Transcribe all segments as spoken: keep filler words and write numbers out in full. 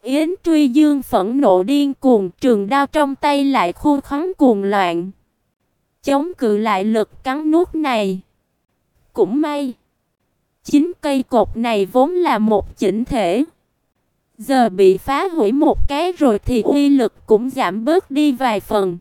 Yến Truy Dương phẫn nộ điên cuồng, trường đao trong tay lại khu khoắn cuồng loạn, chống cự lại lực cắn nuốt này. Cũng may, chính cây cột này vốn là một chỉnh thể, giờ bị phá hủy một cái rồi thì uy lực cũng giảm bớt đi vài phần.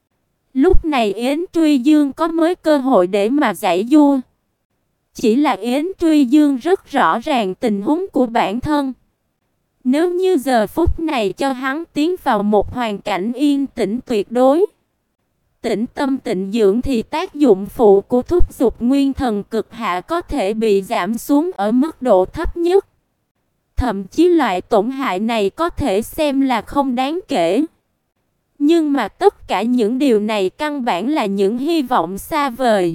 Lúc này Yến Truy Dương có mới cơ hội để mà giãy giụa. Chỉ là Yến Truy Dương rất rõ ràng tình huống của bản thân. Nếu như giờ phút này cho hắn tiến vào một hoàn cảnh yên tĩnh tuyệt đối, tĩnh tâm tịnh dưỡng, thì tác dụng phụ của thúc dục nguyên thần cực hạ có thể bị giảm xuống ở mức độ thấp nhất. Thậm chí loại tổn hại này có thể xem là không đáng kể. Nhưng mà tất cả những điều này căn bản là những hy vọng xa vời.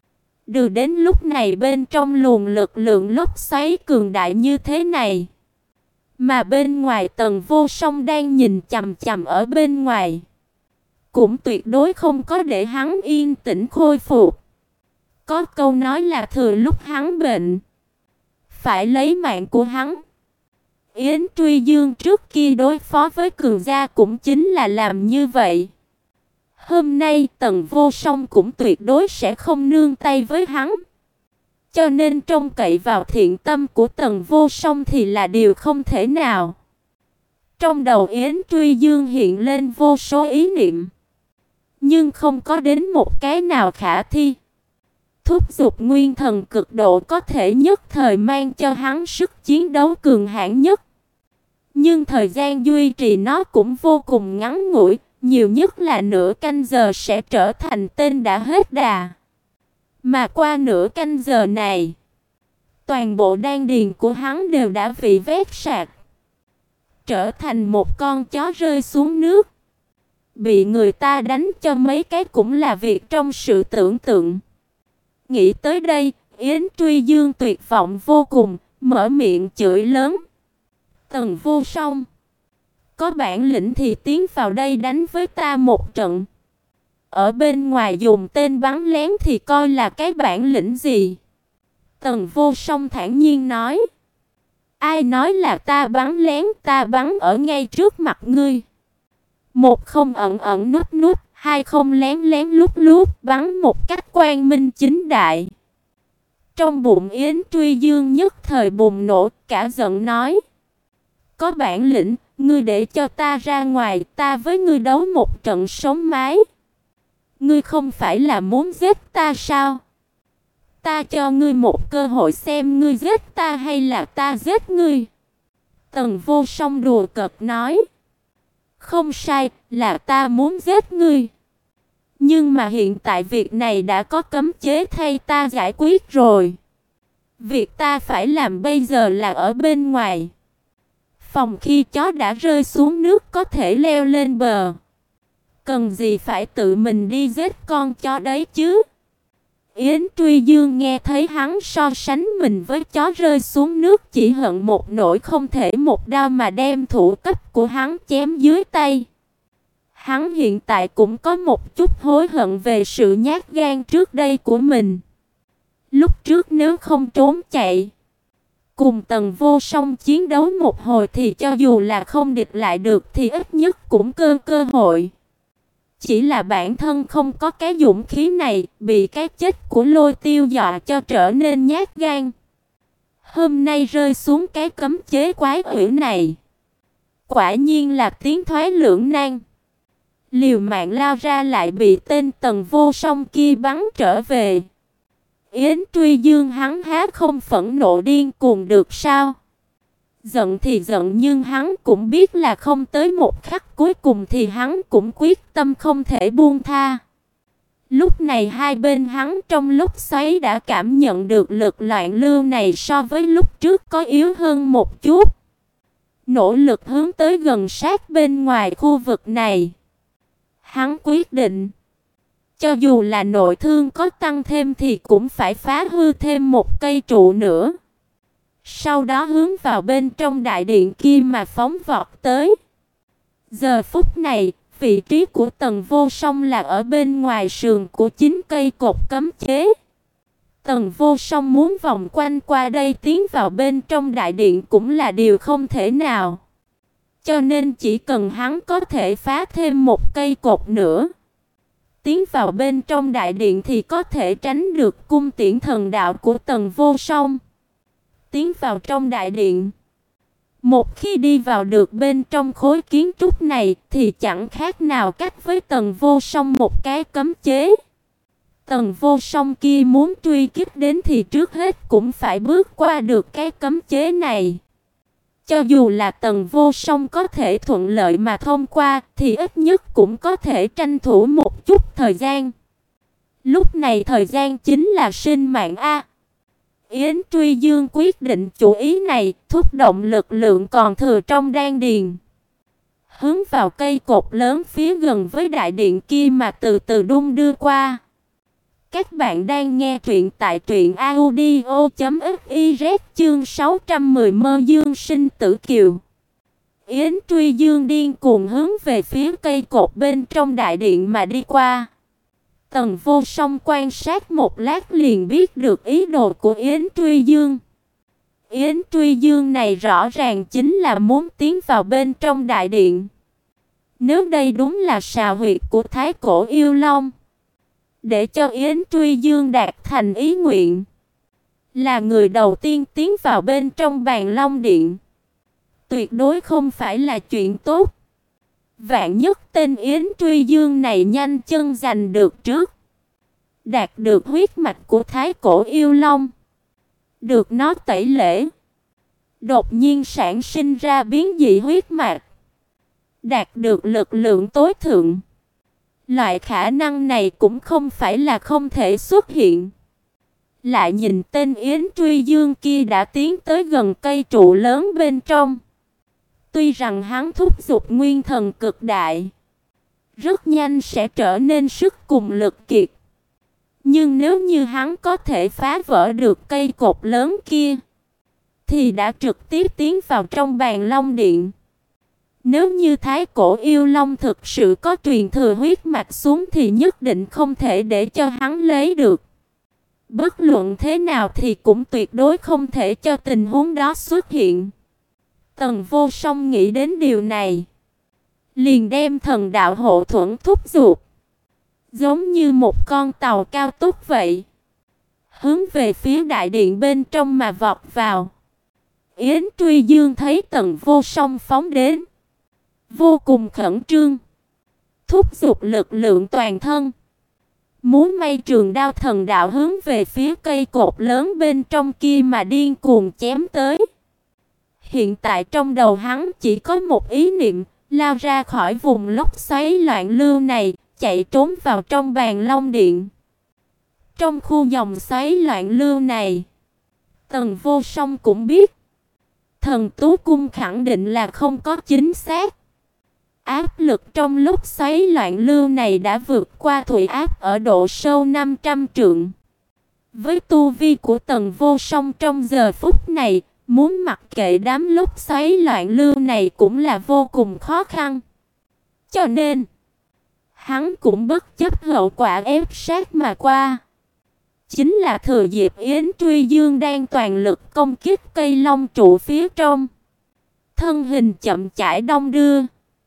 Từ đến lúc này bên trong luồng lực lượng lốc xoáy cường đại như thế này, mà bên ngoài Tần Vô Song đang nhìn chằm chằm ở bên ngoài, cũng tuyệt đối không có để hắn yên tĩnh khôi phục. Có câu nói là thừa lúc hắn bệnh, phải lấy mạng của hắn. Yến Truy Dương trước kia đối phó với cường gia cũng chính là làm như vậy. Hôm nay Tần Vô Song cũng tuyệt đối sẽ không nương tay với hắn. Cho nên trông cậy vào thiện tâm của Tần Vô Song thì là điều không thể nào. Trong đầu Yến Truy Dương hiện lên vô số ý niệm, nhưng không có đến một cái nào khả thi. Thúc dục nguyên thần cực độ có thể nhất thời mang cho hắn sức chiến đấu cường hãn nhất, nhưng thời gian duy trì nó cũng vô cùng ngắn ngủi, nhiều nhất là nửa canh giờ sẽ trở thành tên đã hết đà. Mà qua nửa canh giờ này, toàn bộ đan điền của hắn đều đã bị vét sạch, trở thành một con chó rơi xuống nước. Bị người ta đánh cho mấy cái cũng là việc trong sự tưởng tượng. Nghĩ tới đây, Yến Truy Dương tuyệt vọng vô cùng, mở miệng chửi lớn. Tần Vô Song, có bản lĩnh thì tiến vào đây đánh với ta một trận. Ở bên ngoài dùng tên bắn lén thì coi là cái bản lĩnh gì? Tần Vô Song thản nhiên nói. Ai nói là ta bắn lén, ta bắn ở ngay trước mặt ngươi. Một không ẩn ẩn nút nút, hai không lén lén lút lút, bắn một cách quang minh chính đại. Trong bụng Yến Truy Dương nhất thời bùng nổ, cả giận nói. Có bản lĩnh, ngươi để cho ta ra ngoài, ta với ngươi đấu một trận sống mái. Ngươi không phải là muốn giết ta sao? Ta cho ngươi một cơ hội xem ngươi giết ta hay là ta giết ngươi. Tần Vô Song đùa cợt nói. Không sai, là ta muốn giết ngươi. Nhưng mà hiện tại việc này đã có cấm chế thay ta giải quyết rồi. Việc ta phải làm bây giờ là ở bên ngoài. Phòng khi chó đã rơi xuống nước có thể leo lên bờ. Cần gì phải tự mình đi giết con chó đấy chứ? Yến Truy Dương nghe thấy hắn so sánh mình với chó rơi xuống nước, chỉ hận một nỗi không thể một đao mà đem thủ cấp của hắn chém dưới tay. Hắn hiện tại cũng có một chút hối hận về sự nhát gan trước đây của mình. Lúc trước nếu không trốn chạy, cùng Tần Vô Song chiến đấu một hồi thì cho dù là không địch lại được thì ít nhất cũng cơ cơ hội. Chỉ là bản thân không có cái dũng khí này, bị cái chết của Lôi Tiêu dọa cho trở nên nhát gan. Hôm nay rơi xuống cái cấm chế quái quỷ này, quả nhiên là tiến thoái lưỡng nan. Liều mạng lao ra lại bị tên Tần Vô Song kia bắn trở về. Yến Truy Dương hắn há không phẫn nộ điên cuồng được sao? Giận thì giận, nhưng hắn cũng biết là không tới một khắc cuối cùng thì hắn cũng quyết tâm không thể buông tha. Lúc này hai bên hắn trong lúc xoáy đã cảm nhận được lực loạn lưu này so với lúc trước có yếu hơn một chút. Nỗ lực hướng tới gần sát bên ngoài khu vực này. Hắn quyết định, cho dù là nội thương có tăng thêm thì cũng phải phá hư thêm một cây trụ nữa. Sau đó hướng vào bên trong đại điện kia mà phóng vọt tới. Giờ phút này, vị trí của Tần Vô Song là ở bên ngoài sườn của chính cây cột cấm chế. Tần Vô Song muốn vòng quanh qua đây tiến vào bên trong đại điện cũng là điều không thể nào. Cho nên chỉ cần hắn có thể phá thêm một cây cột nữa, tiến vào bên trong đại điện thì có thể tránh được cung tiễn thần đạo của Tần Vô Song. Tiến vào trong đại điện, một khi đi vào được bên trong khối kiến trúc này thì chẳng khác nào cách với Tần Vô Song một cái cấm chế. Tần Vô Song kia muốn truy kích đến thì trước hết cũng phải bước qua được cái cấm chế này. Cho dù là Tần Vô Song có thể thuận lợi mà thông qua thì ít nhất cũng có thể tranh thủ một chút thời gian. Lúc này thời gian chính là sinh mạng a. Yến Truy Dương quyết định chủ ý này, thúc động lực lượng còn thừa trong đan điền, hướng vào cây cột lớn phía gần với đại điện kia mà từ từ đung đưa qua. Các bạn đang nghe truyện tại truyện audio chấm fiz chương sáu trăm mười Mơ Dương Sinh Tử Kiều. Yến Truy Dương điên cuồng hướng về phía cây cột bên trong đại điện mà đi qua. Tần Vô Song quan sát một lát liền biết được ý đồ của Yến Truy Dương. Yến Truy Dương này rõ ràng chính là muốn tiến vào bên trong đại điện. Nếu đây đúng là sào huyệt của Thái Cổ Yêu Long, để cho Yến Truy Dương đạt thành ý nguyện, là người đầu tiên tiến vào bên trong Bàn Long Điện, tuyệt đối không phải là chuyện tốt. Vạn nhất tên Yến Truy Dương này nhanh chân giành được trước, đạt được huyết mạch của Thái Cổ Yêu Long, được nó tẩy lễ, đột nhiên sản sinh ra biến dị huyết mạch, đạt được lực lượng tối thượng. Loại khả năng này cũng không phải là không thể xuất hiện. Lại nhìn tên Yến Truy Dương kia đã tiến tới gần cây trụ lớn bên trong. Tuy rằng hắn thúc giục nguyên thần cực đại, rất nhanh sẽ trở nên sức cùng lực kiệt. Nhưng nếu như hắn có thể phá vỡ được cây cột lớn kia, thì đã trực tiếp tiến vào trong Bàn Long Điện. Nếu như Thái Cổ Yêu Long thực sự có truyền thừa huyết mạch xuống thì nhất định không thể để cho hắn lấy được. Bất luận thế nào thì cũng tuyệt đối không thể cho tình huống đó xuất hiện. Tần Vô Song nghĩ đến điều này, liền đem thần đạo hộ thuẫn thúc giục, giống như một con tàu cao tốc vậy, hướng về phía đại điện bên trong mà vọt vào. Yến Truy Dương thấy Tần Vô Song phóng đến, vô cùng khẩn trương, thúc giục lực lượng toàn thân, muốn may trường đao thần đạo hướng về phía cây cột lớn bên trong kia mà điên cuồng chém tới. Hiện tại trong đầu hắn chỉ có một ý niệm, lao ra khỏi vùng lốc xoáy loạn lưu này, chạy trốn vào trong Bàn Long Điện. Trong khu dòng xoáy loạn lưu này, Tần Vô Song cũng biết, Thần Tú Cung khẳng định là không có chính xác. Áp lực trong lúc xoáy loạn lưu này đã vượt qua thủy áp ở độ sâu năm trăm trượng. Với tu vi của Tần Vô Song trong giờ phút này, muốn mặc kệ đám lúc xoáy loạn lưu này cũng là vô cùng khó khăn. Cho nên, hắn cũng bất chấp hậu quả ép sát mà qua. Chính là thừa dịp Yến Truy Dương đang toàn lực công kích cây long trụ phía trong, thân hình chậm chạp đong đưa,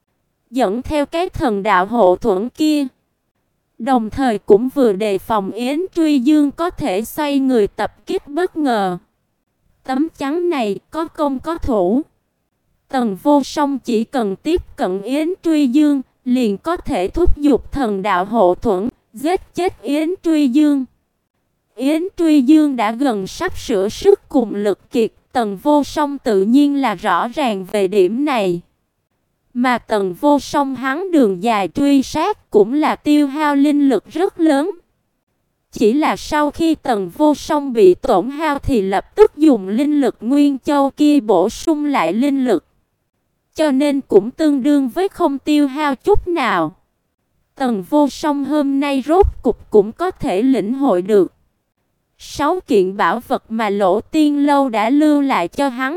dẫn theo cái thần đạo hộ thuẫn kia. Đồng thời cũng vừa đề phòng Yến Truy Dương có thể xoay người tập kích bất ngờ. Tấm chắn này có công có thủ. Tần Vô Song chỉ cần tiếp cận Yến Truy Dương, liền có thể thúc giục thần đạo hộ thuẫn, giết chết Yến Truy Dương. Yến Truy Dương đã gần sắp sửa sức cùng lực kiệt, Tần Vô Song tự nhiên là rõ ràng về điểm này. Mà Tần Vô Song hắn đường dài truy sát cũng là tiêu hao linh lực rất lớn. Chỉ là sau khi Tần Vô Song bị tổn hao thì lập tức dùng linh lực Nguyên Châu kia bổ sung lại linh lực, cho nên cũng tương đương với không tiêu hao chút nào. Tần Vô Song hôm nay rốt cục cũng có thể lĩnh hội được sáu kiện bảo vật mà Lỗ Tiên Lâu đã lưu lại cho hắn.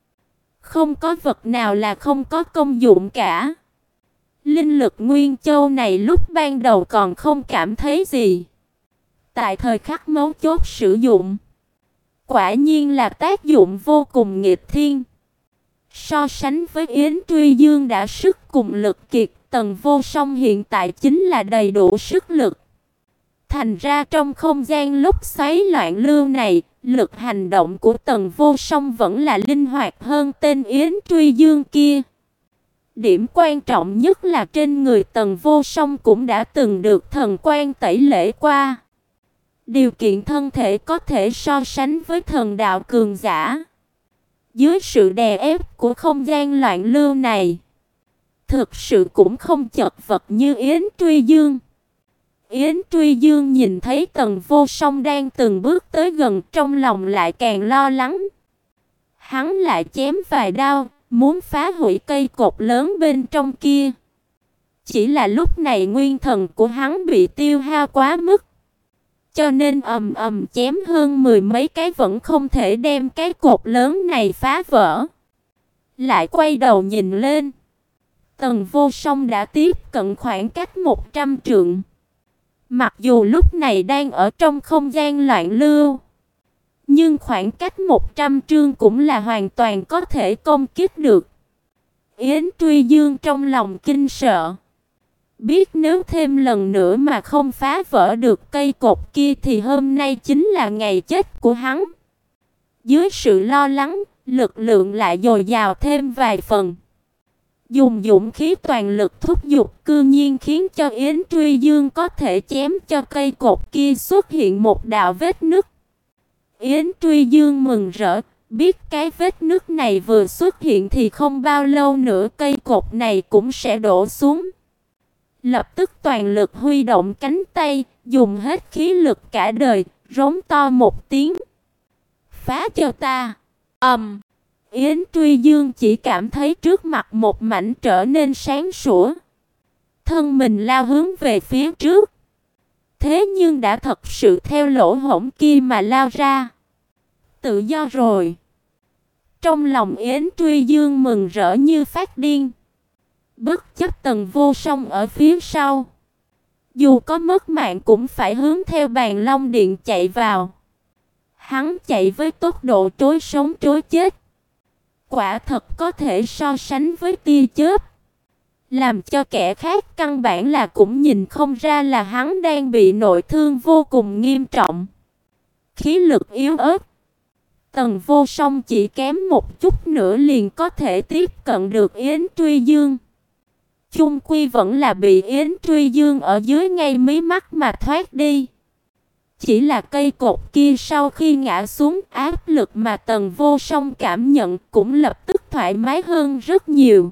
Không có vật nào là không có công dụng cả. Linh lực Nguyên Châu này lúc ban đầu còn không cảm thấy gì. Tại thời khắc mấu chốt sử dụng, quả nhiên là tác dụng vô cùng nghịch thiên. So sánh với Yến Truy Dương đã sức cùng lực kiệt, Tần Vô Song hiện tại chính là đầy đủ sức lực. Thành ra trong không gian lúc xoáy loạn lưu này, lực hành động của Tần Vô Song vẫn là linh hoạt hơn tên Yến Truy Dương kia. Điểm quan trọng nhất là trên người Tần Vô Song cũng đã từng được thần quan tẩy lễ qua. Điều kiện thân thể có thể so sánh với thần đạo cường giả. Dưới sự đè ép của không gian loạn lưu này, thực sự cũng không chật vật như Yến Truy Dương. Yến Truy Dương nhìn thấy Tần Vô Song đang từng bước tới gần, trong lòng lại càng lo lắng. Hắn lại chém vài đao, muốn phá hủy cây cột lớn bên trong kia. Chỉ là lúc này nguyên thần của hắn bị tiêu hao quá mức, cho nên ầm ầm chém hơn mười mấy cái vẫn không thể đem cái cột lớn này phá vỡ. Lại quay đầu nhìn lên, Tần Vô Song đã tiếp cận khoảng cách một trăm trượng. Mặc dù lúc này đang ở trong không gian loạn lưu, nhưng khoảng cách một trăm trượng cũng là hoàn toàn có thể công kích được. Yến Truy Dương trong lòng kinh sợ, biết nếu thêm lần nữa mà không phá vỡ được cây cột kia thì hôm nay chính là ngày chết của hắn. Dưới sự lo lắng, lực lượng lại dồi dào thêm vài phần. Dùng dũng khí toàn lực thúc giục, cư nhiên khiến cho Yến Truy Dương có thể chém cho cây cột kia xuất hiện một đạo vết nứt. Yến Truy Dương mừng rỡ, biết cái vết nứt này vừa xuất hiện thì không bao lâu nữa cây cột này cũng sẽ đổ xuống. Lập tức toàn lực huy động cánh tay, dùng hết khí lực cả đời, rống to một tiếng. Phá cho ta! Ầm! Um, Yến Truy Dương chỉ cảm thấy trước mặt một mảnh trở nên sáng sủa. Thân mình lao hướng về phía trước. Thế nhưng đã thật sự theo lỗ hổng kia mà lao ra. Tự do rồi. Trong lòng Yến Truy Dương mừng rỡ như phát điên. Bất chấp Tần Vô Song ở phía sau, dù có mất mạng cũng phải hướng theo Bàn Long Điện chạy vào. Hắn chạy với tốc độ trối sống trối chết, quả thật có thể so sánh với tia chớp, làm cho kẻ khác căn bản là cũng nhìn không ra là hắn đang bị nội thương vô cùng nghiêm trọng. Khí lực yếu ớt, Tần Vô Song chỉ kém một chút nữa liền có thể tiếp cận được Yến Truy Dương. Chung quy vẫn là bị Yến Truy Dương ở dưới ngay mí mắt mà thoát đi. Chỉ là cây cột kia sau khi ngã xuống, áp lực mà Tần Vô Song cảm nhận cũng lập tức thoải mái hơn rất nhiều.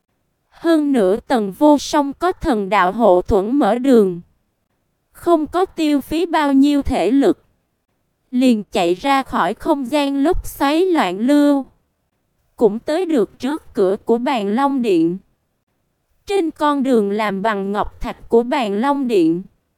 Hơn nữa Tần Vô Song có thần đạo hộ thuẫn mở đường, không có tiêu phí bao nhiêu thể lực, liền chạy ra khỏi không gian lúc xoáy loạn lưu, cũng tới được trước cửa của Bàn Long Điện. Trên con đường làm bằng ngọc thạch của Bàn Long Điện,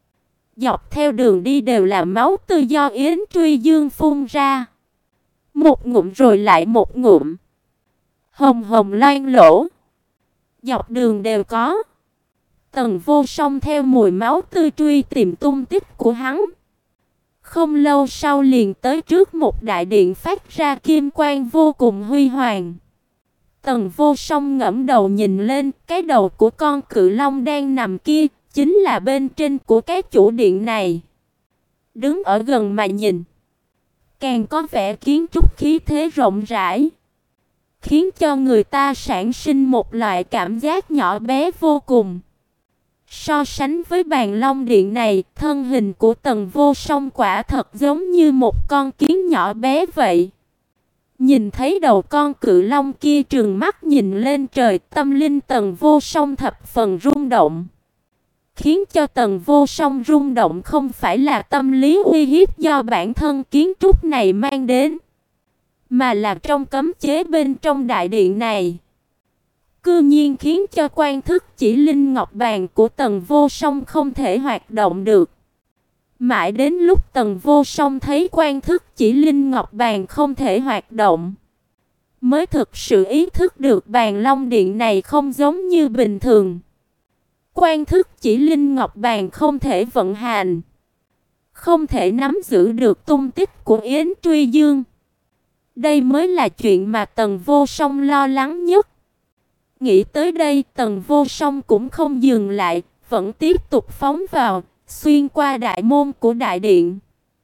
dọc theo đường đi đều là máu tươi do Yến Truy Dương phun ra. Một ngụm rồi lại một ngụm, hồng hồng loang lỗ, dọc đường đều có. Tần Vô Song theo mùi máu tươi truy tìm tung tích của hắn. Không lâu sau liền tới trước một đại điện phát ra kim quang vô cùng huy hoàng. Tần Vô Song ngẩng đầu nhìn lên, cái đầu của con cự long đang nằm kia chính là bên trên của cái chủ điện này. Đứng ở gần mà nhìn, càng có vẻ kiến trúc khí thế rộng rãi, khiến cho người ta sản sinh một loại cảm giác nhỏ bé vô cùng. So sánh với Bàn Long Điện này, thân hình của Tần Vô Song quả thật giống như một con kiến nhỏ bé vậy. Nhìn thấy đầu con cự long kia trừng mắt nhìn lên trời, tâm linh Tần Vô Song thập phần rung động. Khiến cho Tần Vô Song rung động không phải là tâm lý uy hiếp do bản thân kiến trúc này mang đến, mà là trong cấm chế bên trong đại điện này, cư nhiên khiến cho quan thức chỉ linh ngọc bàn của Tần Vô Song không thể hoạt động được. Mãi đến lúc Tần Vô Song thấy quan thức chỉ linh ngọc bàn không thể hoạt động, mới thực sự ý thức được Bàn Long Điện này không giống như bình thường. Quan thức chỉ linh ngọc bàn không thể vận hành, không thể nắm giữ được tung tích của Yến Truy Dương. Đây mới là chuyện mà Tần Vô Song lo lắng nhất. Nghĩ tới đây, Tần Vô Song cũng không dừng lại, vẫn tiếp tục phóng vào, xuyên qua đại môn của đại điện.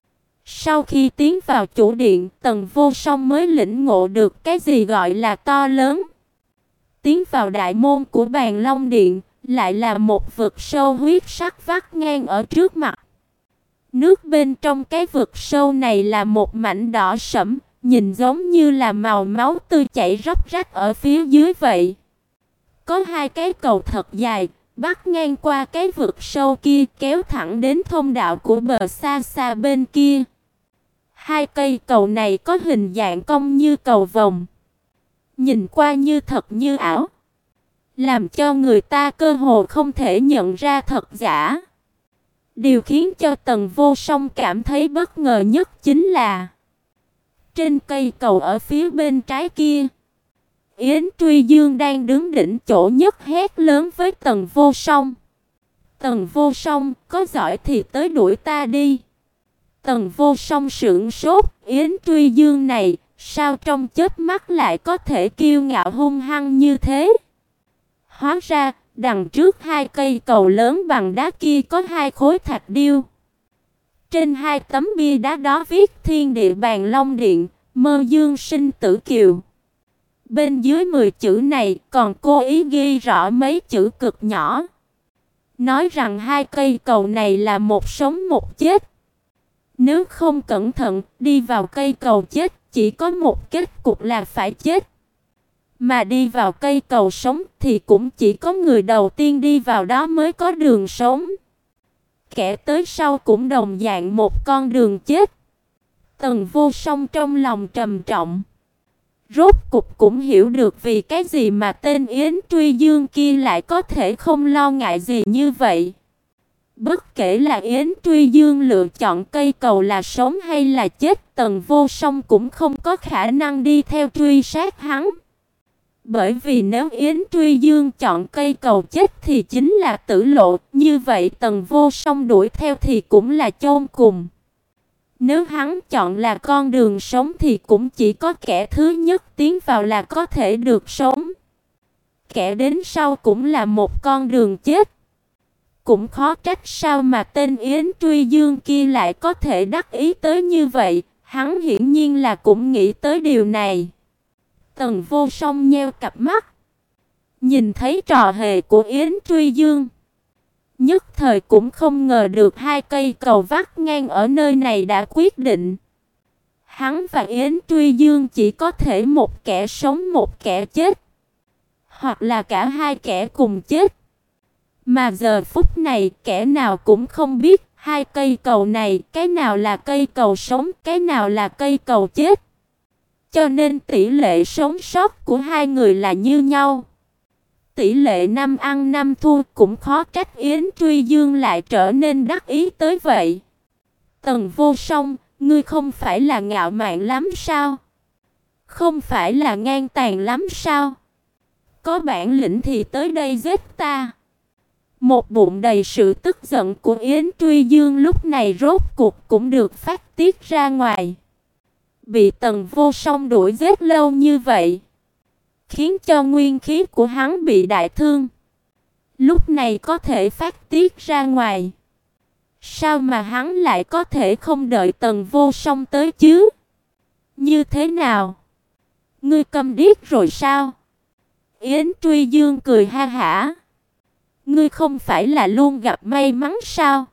Sau khi tiến vào chủ điện, Tần Vô Song mới lĩnh ngộ được cái gì gọi là to lớn. Tiến vào đại môn của Bàn Long Điện, lại là một vực sâu huyết sắc vắt ngang ở trước mặt. Nước bên trong cái vực sâu này là một mảnh đỏ sẫm, nhìn giống như là màu máu tươi chảy róc rách ở phía dưới vậy. Có hai cái cầu thật dài, bắc ngang qua cái vực sâu kia, kéo thẳng đến thông đạo của bờ xa xa bên kia. Hai cây cầu này có hình dạng cong như cầu vồng, nhìn qua như thật như ảo, làm cho người ta cơ hồ không thể nhận ra thật giả. Điều khiến cho Tần Vô Song cảm thấy bất ngờ nhất chính là trên cây cầu ở phía bên trái kia, Yến Truy Dương đang đứng đỉnh chỗ nhất hét lớn với Tần Vô Song. Tần Vô Song, có giỏi thì tới đuổi ta đi. Tần Vô Song sững sốt, Yến Truy Dương này, sao trong chớp mắt lại có thể kiêu ngạo hung hăng như thế? Hóa ra, đằng trước hai cây cầu lớn bằng đá kia có hai khối thạch điêu. Trên hai tấm bia đá đó viết Thiên Địa Bàn Long Điện, Mơ Dương Sinh Tử Kiều. Bên dưới mười chữ này còn cố ý ghi rõ mấy chữ cực nhỏ, nói rằng hai cây cầu này là một sống một chết. Nếu không cẩn thận đi vào cây cầu chết, chỉ có một kết cục là phải chết. Mà đi vào cây cầu sống thì cũng chỉ có người đầu tiên đi vào đó mới có đường sống. Kẻ tới sau cũng đồng dạng một con đường chết. Tần Vô Song trong lòng trầm trọng. Rốt cục cũng hiểu được vì cái gì mà tên Yến Truy Dương kia lại có thể không lo ngại gì như vậy. Bất kể là Yến Truy Dương lựa chọn cây cầu là sống hay là chết, Tần Vô Song cũng không có khả năng đi theo truy sát hắn. Bởi vì nếu Yến Truy Dương chọn cây cầu chết thì chính là tử lộ, như vậy Tần Vô Song đuổi theo thì cũng là chôn cùng. Nếu hắn chọn là con đường sống thì cũng chỉ có kẻ thứ nhất tiến vào là có thể được sống. Kẻ đến sau cũng là một con đường chết. Cũng khó trách sao mà tên Yến Truy Dương kia lại có thể đắc ý tới như vậy, hắn hiển nhiên là cũng nghĩ tới điều này. Tần Vô Song nheo cặp mắt, nhìn thấy trò hề của Yến Truy Dương, nhất thời cũng không ngờ được hai cây cầu vắt ngang ở nơi này đã quyết định. Hắn và Yến Truy Dương chỉ có thể một kẻ sống một kẻ chết, hoặc là cả hai kẻ cùng chết. Mà giờ phút này kẻ nào cũng không biết hai cây cầu này, cái nào là cây cầu sống, cái nào là cây cầu chết. Cho nên tỷ lệ sống sót của hai người là như nhau. Tỷ lệ năm ăn năm thua, cũng khó trách Yến Truy Dương lại trở nên đắc ý tới vậy. Tần Vô Song, ngươi không phải là ngạo mạn lắm sao? Không phải là ngang tàn lắm sao? Có bản lĩnh thì tới đây giết ta. Một bụng đầy sự tức giận của Yến Truy Dương lúc này rốt cuộc cũng được phát tiết ra ngoài. Bị Tần Vô Song đuổi giết lâu như vậy, khiến cho nguyên khí của hắn bị đại thương. Lúc này có thể phát tiết ra ngoài. Sao mà hắn lại có thể không đợi Tần Vô Song tới chứ? Như thế nào? Ngươi câm điếc rồi sao? Yến Truy Dương cười ha hả. Ngươi không phải là luôn gặp may mắn sao?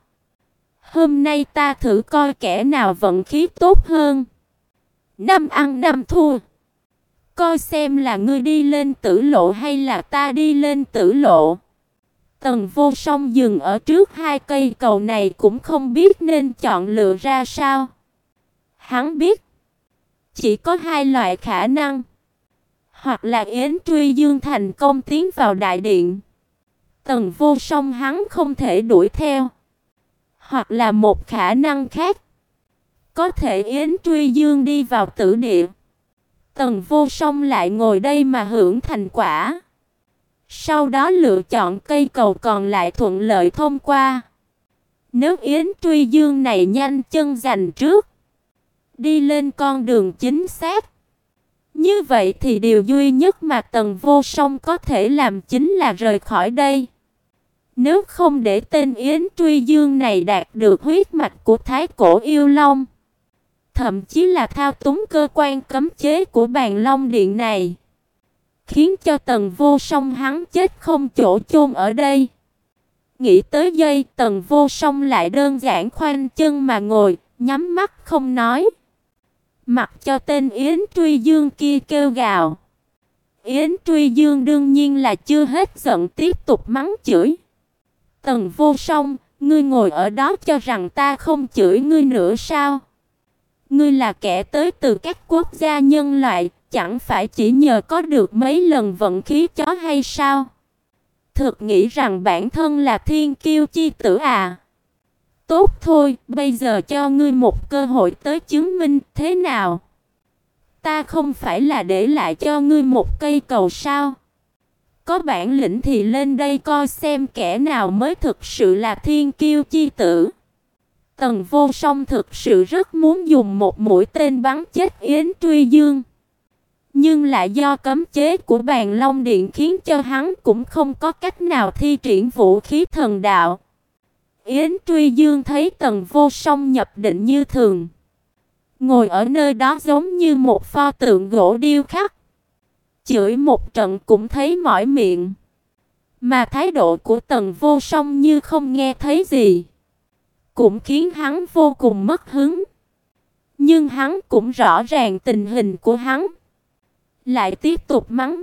Hôm nay ta thử coi kẻ nào vận khí tốt hơn. Năm ăn năm thua. Coi xem là ngươi đi lên tử lộ hay là ta đi lên tử lộ. Tần Vô Song dừng ở trước hai cây cầu này cũng không biết nên chọn lựa ra sao. Hắn biết chỉ có hai loại khả năng. Hoặc là Yến Truy Dương thành công tiến vào đại điện, Tần Vô Song hắn không thể đuổi theo. Hoặc là một khả năng khác, có thể Yến Truy Dương đi vào tử địa, Tần Vô Song lại ngồi đây mà hưởng thành quả. Sau đó lựa chọn cây cầu còn lại thuận lợi thông qua. Nếu Yến Truy Dương này nhanh chân giành trước, đi lên con đường chính xác, Như vậy thì điều duy nhất mà Tần Vô Song có thể làm chính là rời khỏi đây. Nếu không để tên Yến Truy Dương này đạt được huyết mạch của Thái Cổ Yêu Long, thậm chí là thao túng cơ quan cấm chế của Bàn Long Điện này, khiến cho Tần Vô Song hắn chết không chỗ chôn ở đây. Nghĩ tới đây, Tần Vô Song lại đơn giản khoanh chân mà ngồi, nhắm mắt không nói. Mặc cho tên Yến Truy Dương kia kêu gào. Yến Truy Dương đương nhiên là chưa hết giận, tiếp tục mắng chửi. Tần Vô Song, ngươi ngồi ở đó cho rằng ta không chửi ngươi nữa sao? Ngươi là kẻ tới từ các quốc gia nhân loại, chẳng phải chỉ nhờ có được mấy lần vận khí chó hay sao? Thực nghĩ rằng bản thân là thiên kiêu chi tử à? Tốt thôi, bây giờ cho ngươi một cơ hội tới chứng minh thế nào? Ta không phải là để lại cho ngươi một cây cầu sao? Có bản lĩnh thì lên đây coi xem kẻ nào mới thực sự là thiên kiêu chi tử. Tần Vô Song thực sự rất muốn dùng một mũi tên bắn chết Yến Truy Dương, nhưng lại do cấm chế của Bàn Long Điện khiến cho hắn cũng không có cách nào thi triển vũ khí thần đạo. Yến Truy Dương thấy Tần Vô Song nhập định như thường, ngồi ở nơi đó giống như một pho tượng gỗ điêu khắc, chửi một trận cũng thấy mỏi miệng. Mà thái độ của Tần Vô Song như không nghe thấy gì, cũng khiến hắn vô cùng mất hứng. Nhưng hắn cũng rõ ràng tình hình của hắn, lại tiếp tục mắng.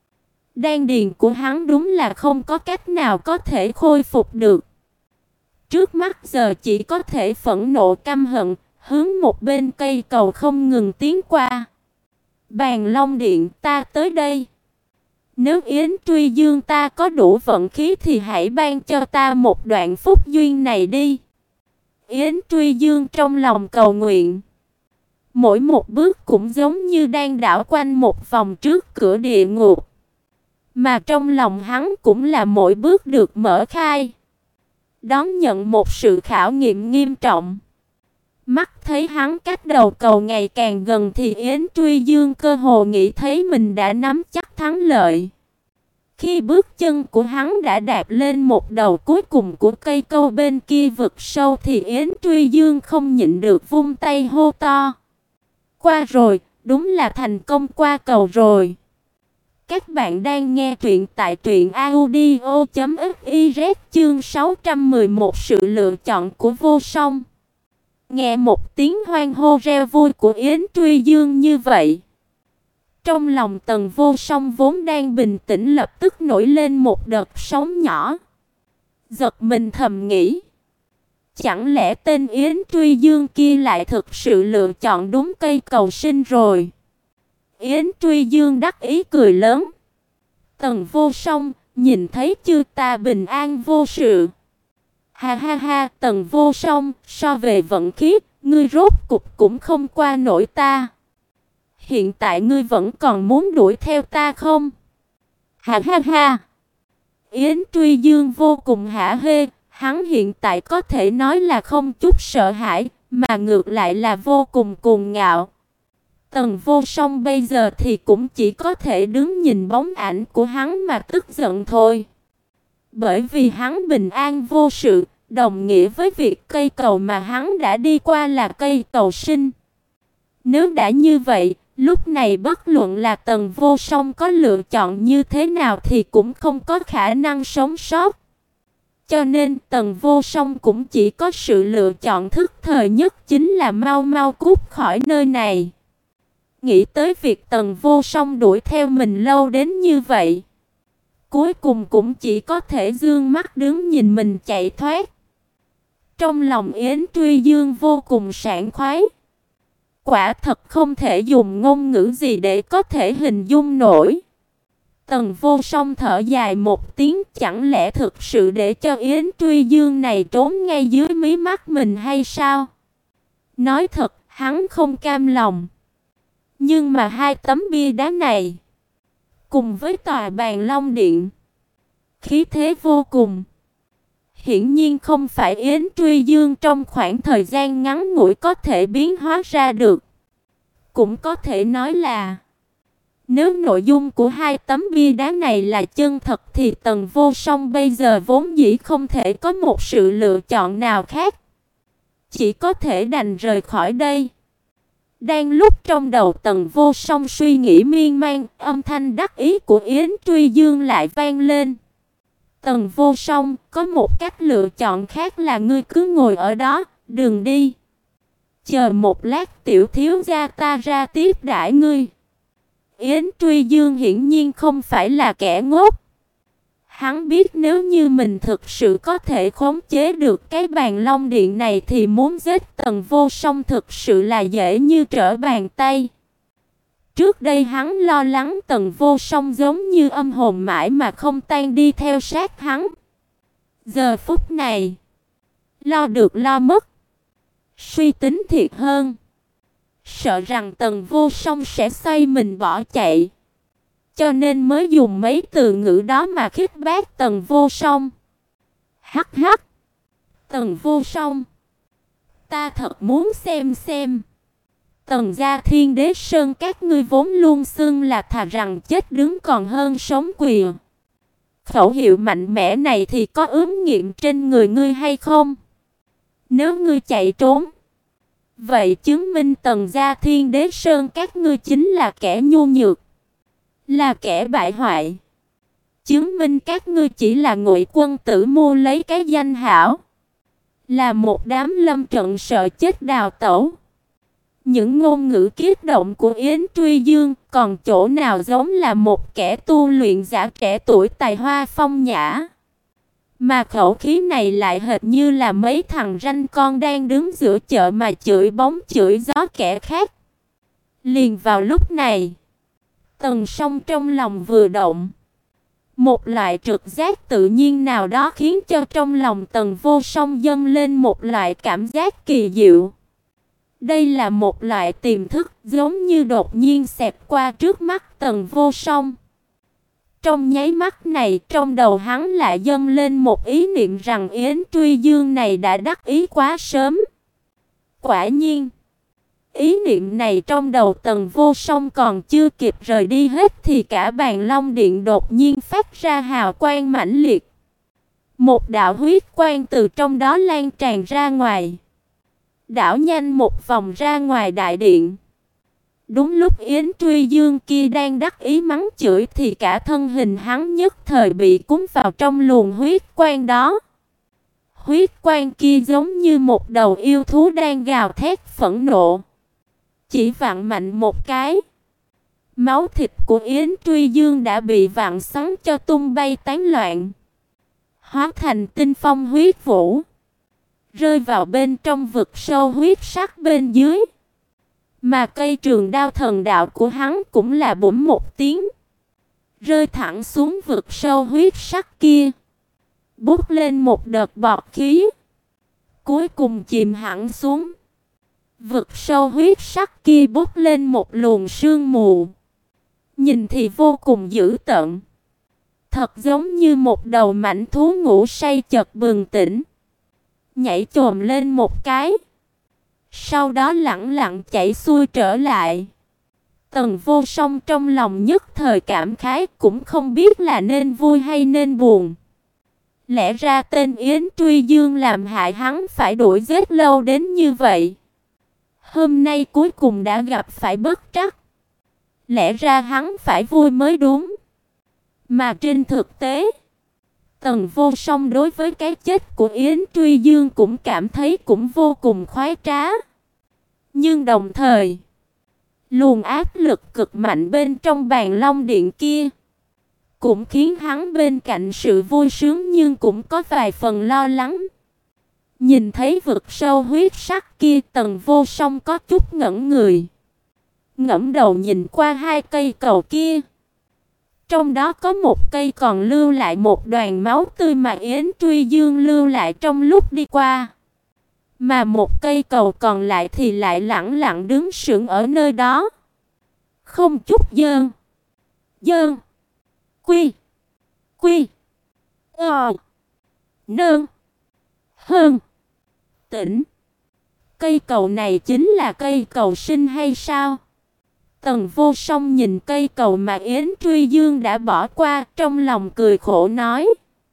Đan điền của hắn đúng là không có cách nào có thể khôi phục được. Trước mắt giờ chỉ có thể phẫn nộ căm hận, hướng một bên cây cầu không ngừng tiến qua. Bàn Long Điện, ta tới đây. Nếu Yến Truy Dương ta có đủ vận khí thì hãy ban cho ta một đoạn phúc duyên này đi. Yến Truy Dương trong lòng cầu nguyện. Mỗi một bước cũng giống như đang đảo quanh một vòng trước cửa địa ngục. Mà trong lòng hắn cũng là mỗi bước được mở khai, đón nhận một sự khảo nghiệm nghiêm trọng. Mắt thấy hắn cách đầu cầu ngày càng gần thì Yến Truy Dương cơ hồ nghĩ thấy mình đã nắm chắc thắng lợi. Khi bước chân của hắn đã đạp lên một đầu cuối cùng của cây câu bên kia vực sâu thì Yến Truy Dương không nhịn được vung tay hô to. Qua rồi, đúng là thành công qua cầu rồi. Các bạn đang nghe truyện tại truyện audio chấm fiz chương sáu trăm mười một sự lựa chọn của Vô Song. Nghe một tiếng hoan hô reo vui của Yến Truy Dương như vậy, trong lòng Tần Vô Song vốn đang bình tĩnh lập tức nổi lên một đợt sóng nhỏ. Giật mình thầm nghĩ, chẳng lẽ tên Yến Truy Dương kia lại thực sự lựa chọn đúng cây cầu sinh rồi? Yến Truy Dương đắc ý cười lớn. Tần Vô Song, nhìn thấy chưa, ta bình an vô sự. Ha ha ha, Tần Vô Song, so về vận khí, ngươi rốt cục cũng không qua nổi ta. Hiện tại ngươi vẫn còn muốn đuổi theo ta không? Ha ha ha. Yến Truy Dương vô cùng hả hê, hắn hiện tại có thể nói là không chút sợ hãi, mà ngược lại là vô cùng cuồng ngạo. Tần Vô Song bây giờ thì cũng chỉ có thể đứng nhìn bóng ảnh của hắn mà tức giận thôi. Bởi vì hắn bình an vô sự, đồng nghĩa với việc cây cầu mà hắn đã đi qua là cây cầu sinh. Nếu đã như vậy, lúc này bất luận là Tần Vô Song có lựa chọn như thế nào thì cũng không có khả năng sống sót. Cho nên Tần Vô Song cũng chỉ có sự lựa chọn thức thời nhất, chính là mau mau cút khỏi nơi này. Nghĩ tới việc Tần Vô Song đuổi theo mình lâu đến như vậy, cuối cùng cũng chỉ có thể dương mắt đứng nhìn mình chạy thoát. Trong lòng Yến Truy Dương vô cùng sảng khoái. Quả thật không thể dùng ngôn ngữ gì để có thể hình dung nổi. Tần Vô Song thở dài một tiếng, chẳng lẽ thực sự để cho Yến Truy Dương này trốn ngay dưới mí mắt mình hay sao? Nói thật, hắn không cam lòng. Nhưng mà hai tấm bia đá này, cùng với tòa Bàn Long Điện, khí thế vô cùng. Hiển nhiên không phải Yến Truy Dương trong khoảng thời gian ngắn ngủi có thể biến hóa ra được. Cũng có thể nói là Nếu nội dung của hai tấm bia đá này là chân thật thì Tần Vô Song bây giờ vốn dĩ không thể có một sự lựa chọn nào khác. Chỉ có thể đành rời khỏi đây. Đang lúc trong đầu Tần Vô Song suy nghĩ miên man, âm thanh đắc ý của Yến Truy Dương lại vang lên. Tần Vô Song, có một cách lựa chọn khác là ngươi cứ ngồi ở đó, đừng đi. Chờ một lát tiểu thiếu gia ta ra tiếp đãi ngươi. Yến Truy Dương hiển nhiên không phải là kẻ ngốc. Hắn biết nếu như mình thực sự có thể khống chế được cái bàn long điện này thì muốn giết Tần Vô Song thực sự là dễ như trở bàn tay. Trước đây hắn lo lắng Tần Vô Song giống như âm hồn mãi mà không tan đi theo sát hắn. Giờ phút này, lo được lo mất. Suy tính thiệt hơn. Sợ rằng Tần Vô Song sẽ xoay mình bỏ chạy. Cho nên mới dùng mấy từ ngữ đó mà khích bác Tần Vô Song. Hắc hắc. Tần Vô Song, ta thật muốn xem xem. Tần gia Thiên Đế Sơn các ngươi vốn luôn xưng là thà rằng chết đứng còn hơn sống quỳ. Khẩu hiệu mạnh mẽ này thì có ứng nghiệm trên người ngươi hay không? Nếu ngươi chạy trốn, vậy chứng minh Tần gia Thiên Đế Sơn các ngươi chính là kẻ nhu nhược, là kẻ bại hoại. Chứng minh các ngươi chỉ là ngụy quân tử mua lấy cái danh hảo, là một đám lâm trận sợ chết đào tẩu. Những ngôn ngữ kích động của Yến Truy Dương còn chỗ nào giống là một kẻ tu luyện giả trẻ tuổi tài hoa phong nhã. Mà khẩu khí này lại hệt như là mấy thằng ranh con đang đứng giữa chợ mà chửi bóng chửi gió kẻ khác. Liền vào lúc này, Tần Song trong lòng vừa động. Một loại trực giác tự nhiên nào đó khiến cho trong lòng Tần Vô Song dâng lên một loại cảm giác kỳ diệu. Đây là một loại tiềm thức giống như đột nhiên xẹt qua trước mắt Tần Vô Song. Trong nháy mắt này, trong đầu hắn lại dâng lên một ý niệm rằng Yến Truy Dương này đã đắc ý quá sớm. Quả nhiên, ý niệm này trong đầu Tần Vô Song còn chưa kịp rời đi hết thì cả bàn long điện đột nhiên phát ra hào quang mãnh liệt. Một đạo huyết quang từ trong đó lan tràn ra ngoài, đảo nhanh một vòng ra ngoài đại điện. Đúng lúc Yến Truy Dương kia đang đắc ý mắng chửi thì cả thân hình hắn nhất thời bị cuốn vào trong luồng huyết quang đó. Huyết quang kia giống như một đầu yêu thú đang gào thét phẫn nộ. Chỉ vặn mạnh một cái, máu thịt của Yến Truy Dương đã bị vặn xoắn cho tung bay tán loạn, hóa thành tinh phong huyết vũ, rơi vào bên trong vực sâu huyết sắc bên dưới. Mà cây trường đao thần đạo của hắn cũng là bủm một tiếng, rơi thẳng xuống vực sâu huyết sắc kia, bút lên một đợt bọt khí, cuối cùng chìm hẳn xuống. Vực sâu huyết sắc kia bút lên một luồng sương mù, nhìn thì vô cùng dữ tợn, thật giống như một đầu mãnh thú ngủ say chợt bừng tỉnh, nhảy chồm lên một cái, sau đó lẳng lặng chạy xuôi trở lại. Tần Vô Song trong lòng nhất thời cảm khái, cũng không biết là nên vui hay nên buồn. Lẽ ra tên Yến Truy Dương làm hại hắn phải đuổi giết lâu đến như vậy, hôm nay cuối cùng đã gặp phải bất trắc. Lẽ ra hắn phải vui mới đúng. Mà trên thực tế, Tần Vô Song đối với cái chết của Yến Truy Dương cũng cảm thấy cũng vô cùng khoái trá. Nhưng đồng thời, luồng áp lực cực mạnh bên trong bàn long điện kia cũng khiến hắn bên cạnh sự vui sướng nhưng cũng có vài phần lo lắng. Nhìn thấy vực sâu huyết sắc kia, Tần Vô Song có chút ngẩn người, ngẩng đầu nhìn qua hai cây cầu kia. Trong đó có một cây còn lưu lại một đoàn máu tươi mà Yến Truy Dương lưu lại trong lúc đi qua. Mà một cây cầu còn lại thì lại lẳng lặng đứng sững ở nơi đó, không chút dơn, dơn, quy, quy, ờ, nơn, hơn, tỉnh. Cây cầu này chính là cây cầu sinh hay sao? Tần Vô Song nhìn cây cầu mà Yến Truy Dương đã bỏ qua, trong lòng cười khổ nói.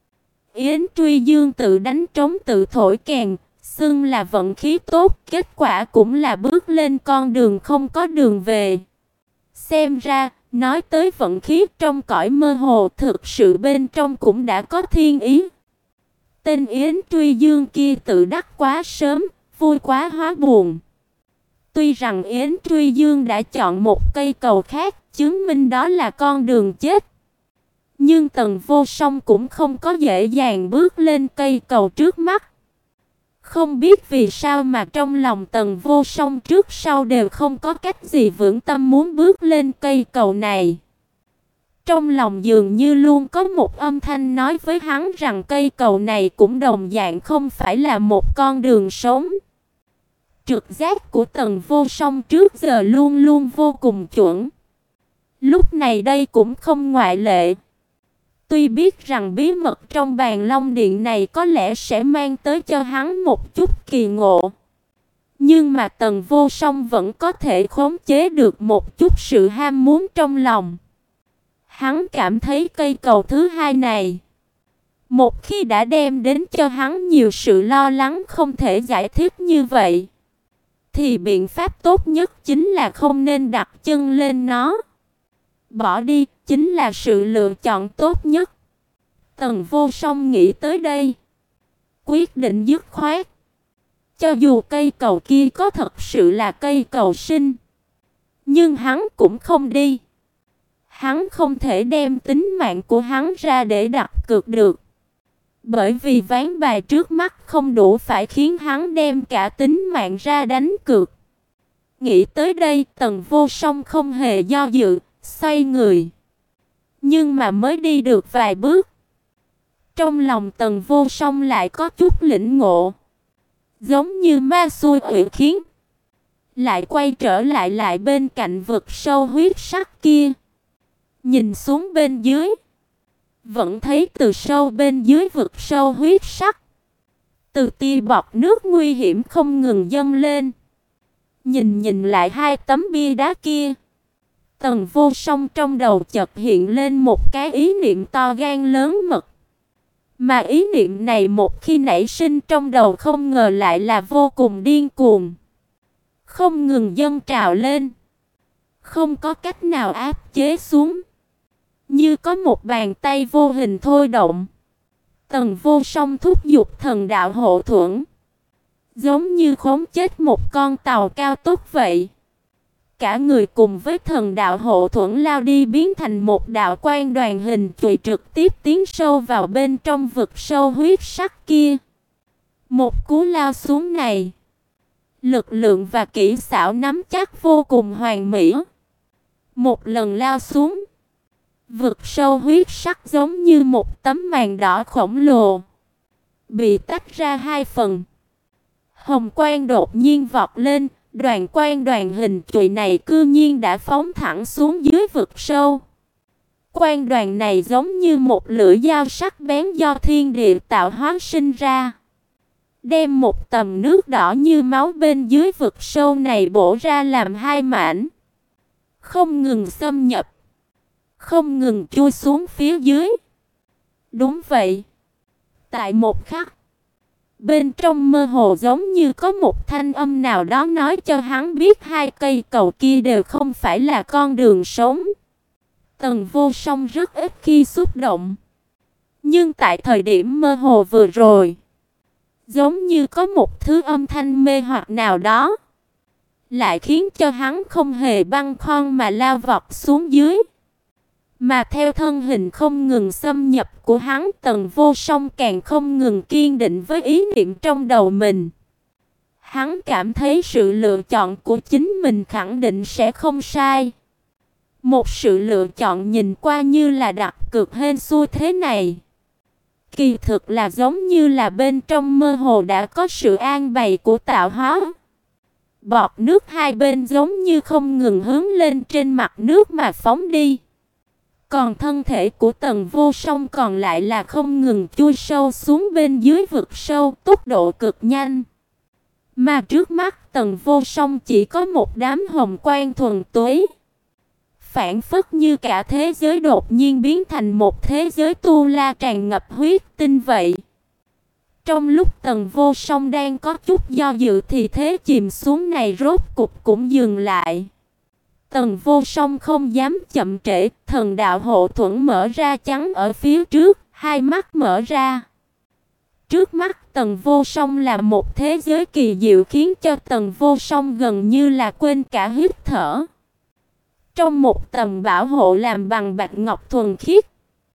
Yến Truy Dương tự đánh trống tự thổi kèn, xưng là vận khí tốt, kết quả cũng là bước lên con đường không có đường về. Xem ra, nói tới vận khí trong cõi mơ hồ, thực sự bên trong cũng đã có thiên ý. Tên Yến Truy Dương kia tự đắc quá sớm, vui quá hóa buồn. Tuy rằng Yến Truy Dương đã chọn một cây cầu khác, chứng minh đó là con đường chết. Nhưng Tần Vô Song cũng không có dễ dàng bước lên cây cầu trước mắt. Không biết vì sao mà trong lòng Tần Vô Song trước sau đều không có cách gì vững tâm muốn bước lên cây cầu này. Trong lòng dường như luôn có một âm thanh nói với hắn rằng cây cầu này cũng đồng dạng không phải là một con đường sống. Trực giác của Tần Vô Song trước giờ luôn luôn vô cùng chuẩn. Lúc này đây cũng không ngoại lệ. Tuy biết rằng bí mật trong Bàn Long Điện này có lẽ sẽ mang tới cho hắn một chút kỳ ngộ, nhưng mà Tần Vô Song vẫn có thể khống chế được một chút sự ham muốn trong lòng. Hắn cảm thấy cây cầu thứ hai này, một khi đã đem đến cho hắn nhiều sự lo lắng không thể giải thích như vậy, thì biện pháp tốt nhất chính là không nên đặt chân lên nó. Bỏ đi chính là sự lựa chọn tốt nhất. Tần Vô Song nghĩ tới đây, quyết định dứt khoát. Cho dù cây cầu kia có thật sự là cây cầu sinh, nhưng hắn cũng không đi. Hắn không thể đem tính mạng của hắn ra để đặt cược được. Bởi vì ván bài trước mắt không đủ phải khiến hắn đem cả tính mạng ra đánh cược. Nghĩ tới đây, Tần Vô Song không hề do dự, xoay người. Nhưng mà mới đi được vài bước, trong lòng Tần Vô Song lại có chút lĩnh ngộ. Giống như ma xui quỷ khiến, lại quay trở lại lại bên cạnh vực sâu huyết sắc kia. Nhìn xuống bên dưới, vẫn thấy từ sâu bên dưới vực sâu huyết sắc, từ tia bọt nước nguy hiểm không ngừng dâng lên. Nhìn nhìn lại hai tấm bia đá kia, Tần Vô Song trong đầu chợt hiện lên một cái ý niệm to gan lớn mật. Mà ý niệm này một khi nảy sinh trong đầu không ngờ lại là vô cùng điên cuồng, không ngừng dâng trào lên, không có cách nào áp chế xuống, như có một bàn tay vô hình thôi động. Tần Vô Song thúc giục thần đạo hộ thuẫn, giống như khống chết một con tàu cao tốc vậy. Cả người cùng với thần đạo hộ thuẫn lao đi, biến thành một đạo quang đoàn hình chùy trực tiếp tiến sâu vào bên trong vực sâu huyết sắc kia. Một cú lao xuống này, lực lượng và kỹ xảo nắm chắc vô cùng hoàn mỹ. Một lần lao xuống, vực sâu huyết sắc giống như một tấm màn đỏ khổng lồ, bị tách ra hai phần. Hồng quang đột nhiên vọt lên, đoàn quang đoàn hình chùy này cư nhiên đã phóng thẳng xuống dưới vực sâu. Quang đoàn này giống như một lưỡi dao sắc bén do thiên địa tạo hóa sinh ra, đem một tầm nước đỏ như máu bên dưới vực sâu này bổ ra làm hai mảnh, không ngừng xâm nhập, không ngừng chui xuống phía dưới. Đúng vậy, tại một khắc, bên trong mơ hồ giống như có một thanh âm nào đó nói cho hắn biết hai cây cầu kia đều không phải là con đường sống. Tần Vô Song rất ít khi xúc động, nhưng tại thời điểm mơ hồ vừa rồi, giống như có một thứ âm thanh mê hoặc nào đó, lại khiến cho hắn không hề băn khoăn mà lao vọt xuống dưới. Mà theo thân hình không ngừng xâm nhập của hắn, Tần Vô Song càng không ngừng kiên định với ý niệm trong đầu mình. Hắn cảm thấy sự lựa chọn của chính mình khẳng định sẽ không sai. Một sự lựa chọn nhìn qua như là đặt cược hên xui thế này, kỳ thực là giống như là bên trong mơ hồ đã có sự an bày của tạo hóa. Bọt nước hai bên giống như không ngừng hướng lên trên mặt nước mà phóng đi. Còn thân thể của Tần Vô Song còn lại là không ngừng chui sâu xuống bên dưới vực sâu, tốc độ cực nhanh. Mà trước mắt Tần Vô Song chỉ có một đám hồng quang thuần túy, phảng phất như cả thế giới đột nhiên biến thành một thế giới tu la tràn ngập huyết tinh vậy. Trong lúc Tần Vô Song đang có chút do dự thì thế chìm xuống này rốt cục cũng dừng lại. Tần Vô Song không dám chậm trễ, thần đạo hộ thuẫn mở ra chắn ở phía trước, hai mắt mở ra. Trước mắt Tần Vô Song là một thế giới kỳ diệu khiến cho Tần Vô Song gần như là quên cả hít thở. Trong một tầm bảo hộ làm bằng bạch ngọc thuần khiết,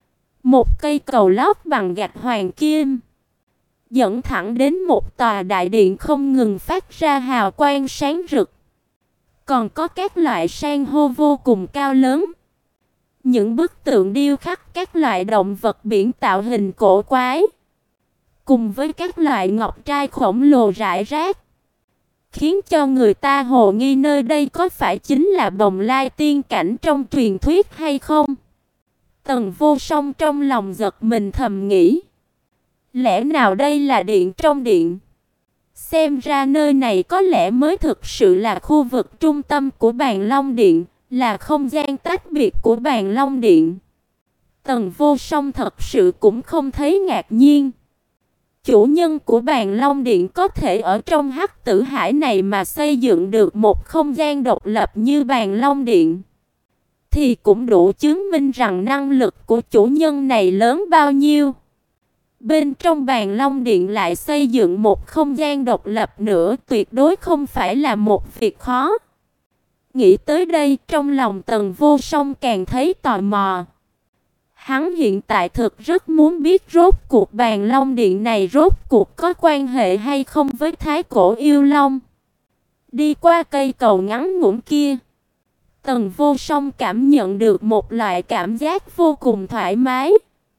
một cây cầu lót bằng gạch hoàng kim dẫn thẳng đến một tòa đại điện không ngừng phát ra hào quang sáng rực. Còn có các loại san hô vô cùng cao lớn, những bức tượng điêu khắc các loại động vật biển tạo hình cổ quái, cùng với các loại ngọc trai khổng lồ rải rác, khiến cho người ta hồ nghi nơi đây có phải chính là Bồng Lai tiên cảnh trong truyền thuyết hay không. Tần Vô Song trong lòng giật mình thầm nghĩ, lẽ nào đây là điện trong điện? Xem ra nơi này có lẽ mới thực sự là khu vực trung tâm của Bàn Long Điện, là không gian tách biệt của Bàn Long Điện. Tần Vô Song thật sự cũng không thấy ngạc nhiên. Chủ nhân của Bàn Long Điện có thể ở trong Hắc Tử Hải này mà xây dựng được một không gian độc lập như Bàn Long Điện, thì cũng đủ chứng minh rằng năng lực của chủ nhân này lớn bao nhiêu. Bên trong Bàn Long Điện lại xây dựng một không gian độc lập nữa, tuyệt đối không phải là một việc khó. Nghĩ tới đây, trong lòng Tần Vô Song càng thấy tò mò. Hắn hiện tại thực rất muốn biết rốt cuộc Bàn Long Điện này rốt cuộc có quan hệ hay không với Thái Cổ Yêu Long. Đi qua cây cầu ngắn ngủn kia, Tần Vô Song cảm nhận được một loại cảm giác vô cùng thoải mái.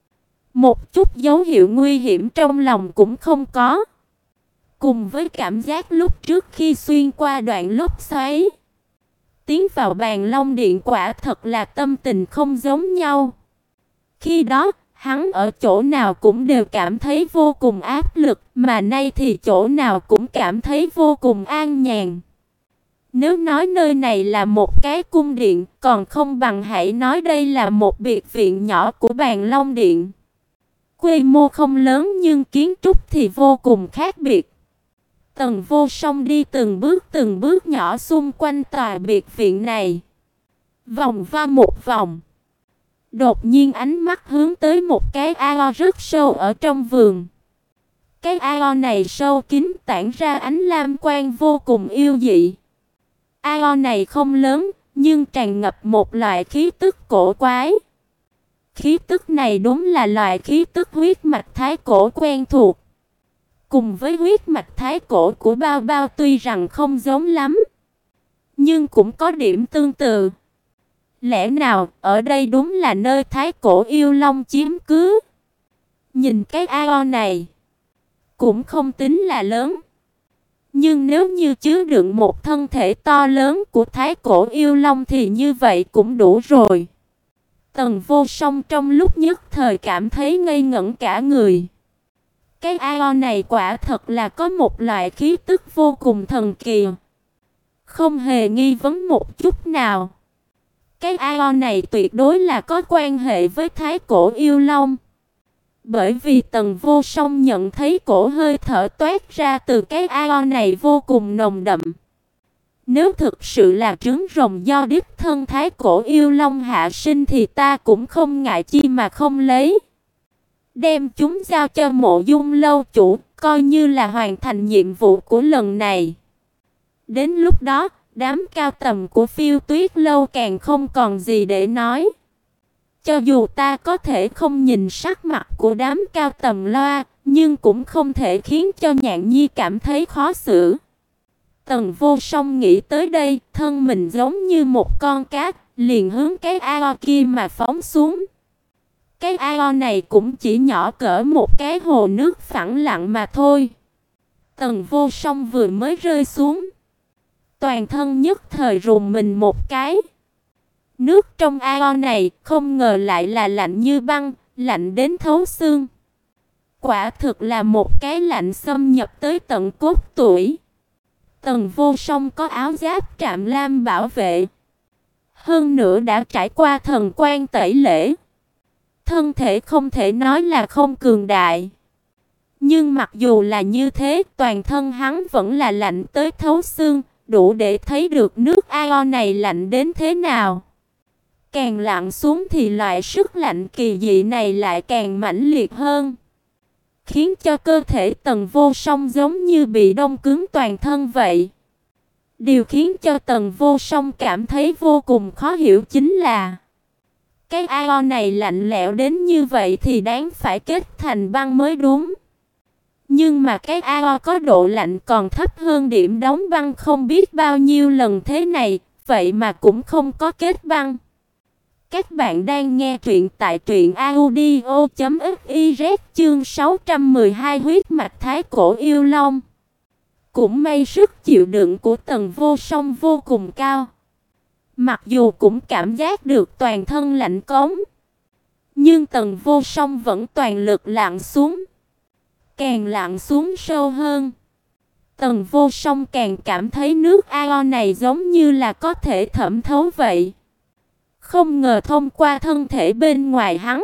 Một chút dấu hiệu nguy hiểm trong lòng cũng không có. Cùng với cảm giác lúc trước khi xuyên qua đoạn lốc xoáy, tiến vào Bàn Long Điện quả thật là tâm tình không giống nhau. Khi đó, hắn ở chỗ nào cũng đều cảm thấy vô cùng áp lực, mà nay thì chỗ nào cũng cảm thấy vô cùng an nhàn. Nếu nói nơi này là một cái cung điện, còn không bằng hãy nói đây là một biệt viện nhỏ của Bàn Long Điện. Quy mô không lớn nhưng kiến trúc thì vô cùng khác biệt. Tần Vô Song đi từng bước từng bước nhỏ xung quanh tòa biệt viện này, vòng vo một vòng. Đột nhiên ánh mắt hướng tới một cái ao rất sâu ở trong vườn. Cái ao này sâu kín tản ra ánh lam quang vô cùng yêu dị. Ao này không lớn nhưng tràn ngập một loại khí tức cổ quái. Khí tức này đúng là loại khí tức huyết mạch thái cổ quen thuộc. Cùng với huyết mạch thái cổ của Bao Bao tuy rằng không giống lắm, nhưng cũng có điểm tương tự. Lẽ nào ở đây đúng là nơi Thái Cổ Yêu Long chiếm cứ? Nhìn cái ao này cũng không tính là lớn, nhưng nếu như chứa đựng một thân thể to lớn của Thái Cổ Yêu Long thì như vậy cũng đủ rồi. Tần Vô Song trong lúc nhất thời cảm thấy ngây ngẩn cả người. Cái ao này quả thật là có một loại khí tức vô cùng thần kỳ, không hề nghi vấn một chút nào. Cái ao này tuyệt đối là có quan hệ với Thái Cổ Yêu Long. Bởi vì Tần Vô Song nhận thấy cổ hơi thở toát ra từ cái ao này vô cùng nồng đậm. Nếu thực sự là trứng rồng do đích thân Thái Cổ Yêu Long hạ sinh thì ta cũng không ngại chi mà không lấy. Đem chúng giao cho Mộ Dung lâu chủ, coi như là hoàn thành nhiệm vụ của lần này. Đến lúc đó, đám cao tầm của Phiêu Tuyết lâu càng không còn gì để nói. Cho dù ta có thể không nhìn sắc mặt của đám cao tầm loa, nhưng cũng không thể khiến cho Nhạn Nhi cảm thấy khó xử. Tần Vô Song nghĩ tới đây, thân mình giống như một con cá, liền hướng cái ao kia mà phóng xuống. Cái ao này cũng chỉ nhỏ cỡ một cái hồ nước phẳng lặng mà thôi. Tần Vô Song vừa mới rơi xuống, toàn thân nhất thời rùng mình một cái. Nước trong ao này không ngờ lại là lạnh như băng, lạnh đến thấu xương. Quả thực là một cái lạnh xâm nhập tới tận cốt tủy. Tần Vô Song có áo giáp trạm lam bảo vệ, Hơn nữa đã trải qua thần quan tẩy lễ. Thân thể không thể nói là không cường đại. Nhưng mặc dù là như thế, toàn thân hắn vẫn là lạnh tới thấu xương, đủ để thấy được nước ao này lạnh đến thế nào. Càng lặn xuống thì loại sức lạnh kỳ dị này lại càng mãnh liệt hơn, khiến cho cơ thể Tần Vô Song giống như bị đông cứng toàn thân vậy. Điều khiến cho Tần Vô Song cảm thấy vô cùng khó hiểu chính là cái ao này lạnh lẽo đến như vậy thì đáng phải kết thành băng mới đúng. Nhưng mà cái ao có độ lạnh còn thấp hơn điểm đóng băng không biết bao nhiêu lần thế này, vậy mà cũng không có kết băng. Các bạn đang nghe truyện tại truyện audio chấm fiz chương sáu trăm mười hai huyết mạch thái cổ yêu long. Cũng may sức chịu đựng của Tần Vô Song vô cùng cao. Mặc dù cũng cảm giác được toàn thân lạnh cống, nhưng Tần Vô Song vẫn toàn lực lặn xuống. Càng lặn xuống sâu hơn, Tần Vô Song càng cảm thấy nước ao này giống như là có thể thẩm thấu vậy. Không ngờ thông qua thân thể bên ngoài hắn,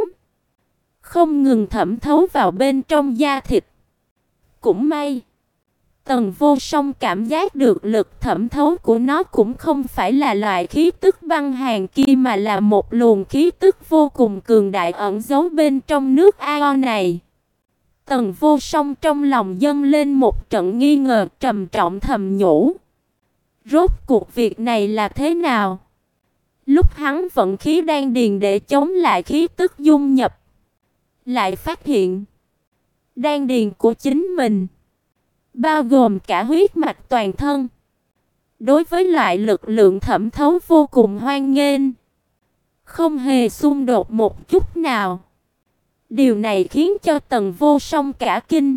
không ngừng thẩm thấu vào bên trong da thịt. Cũng may, Tần Vô Song cảm giác được lực thẩm thấu của nó cũng không phải là loại khí tức băng hàn kia, mà là một luồng khí tức vô cùng cường đại ẩn giấu bên trong nước ao này. Tần Vô Song trong lòng dâng lên một trận nghi ngờ, trầm trọng thầm nhủ: rốt cuộc việc này là thế nào? Lúc hắn vận khí đan điền để chống lại khí tức dung nhập, lại phát hiện đan điền của chính mình, bao gồm cả huyết mạch toàn thân, đối với loại lực lượng thẩm thấu vô cùng hoan nghênh, không hề xung đột một chút nào. Điều này khiến cho Tần Vô Song cả kinh.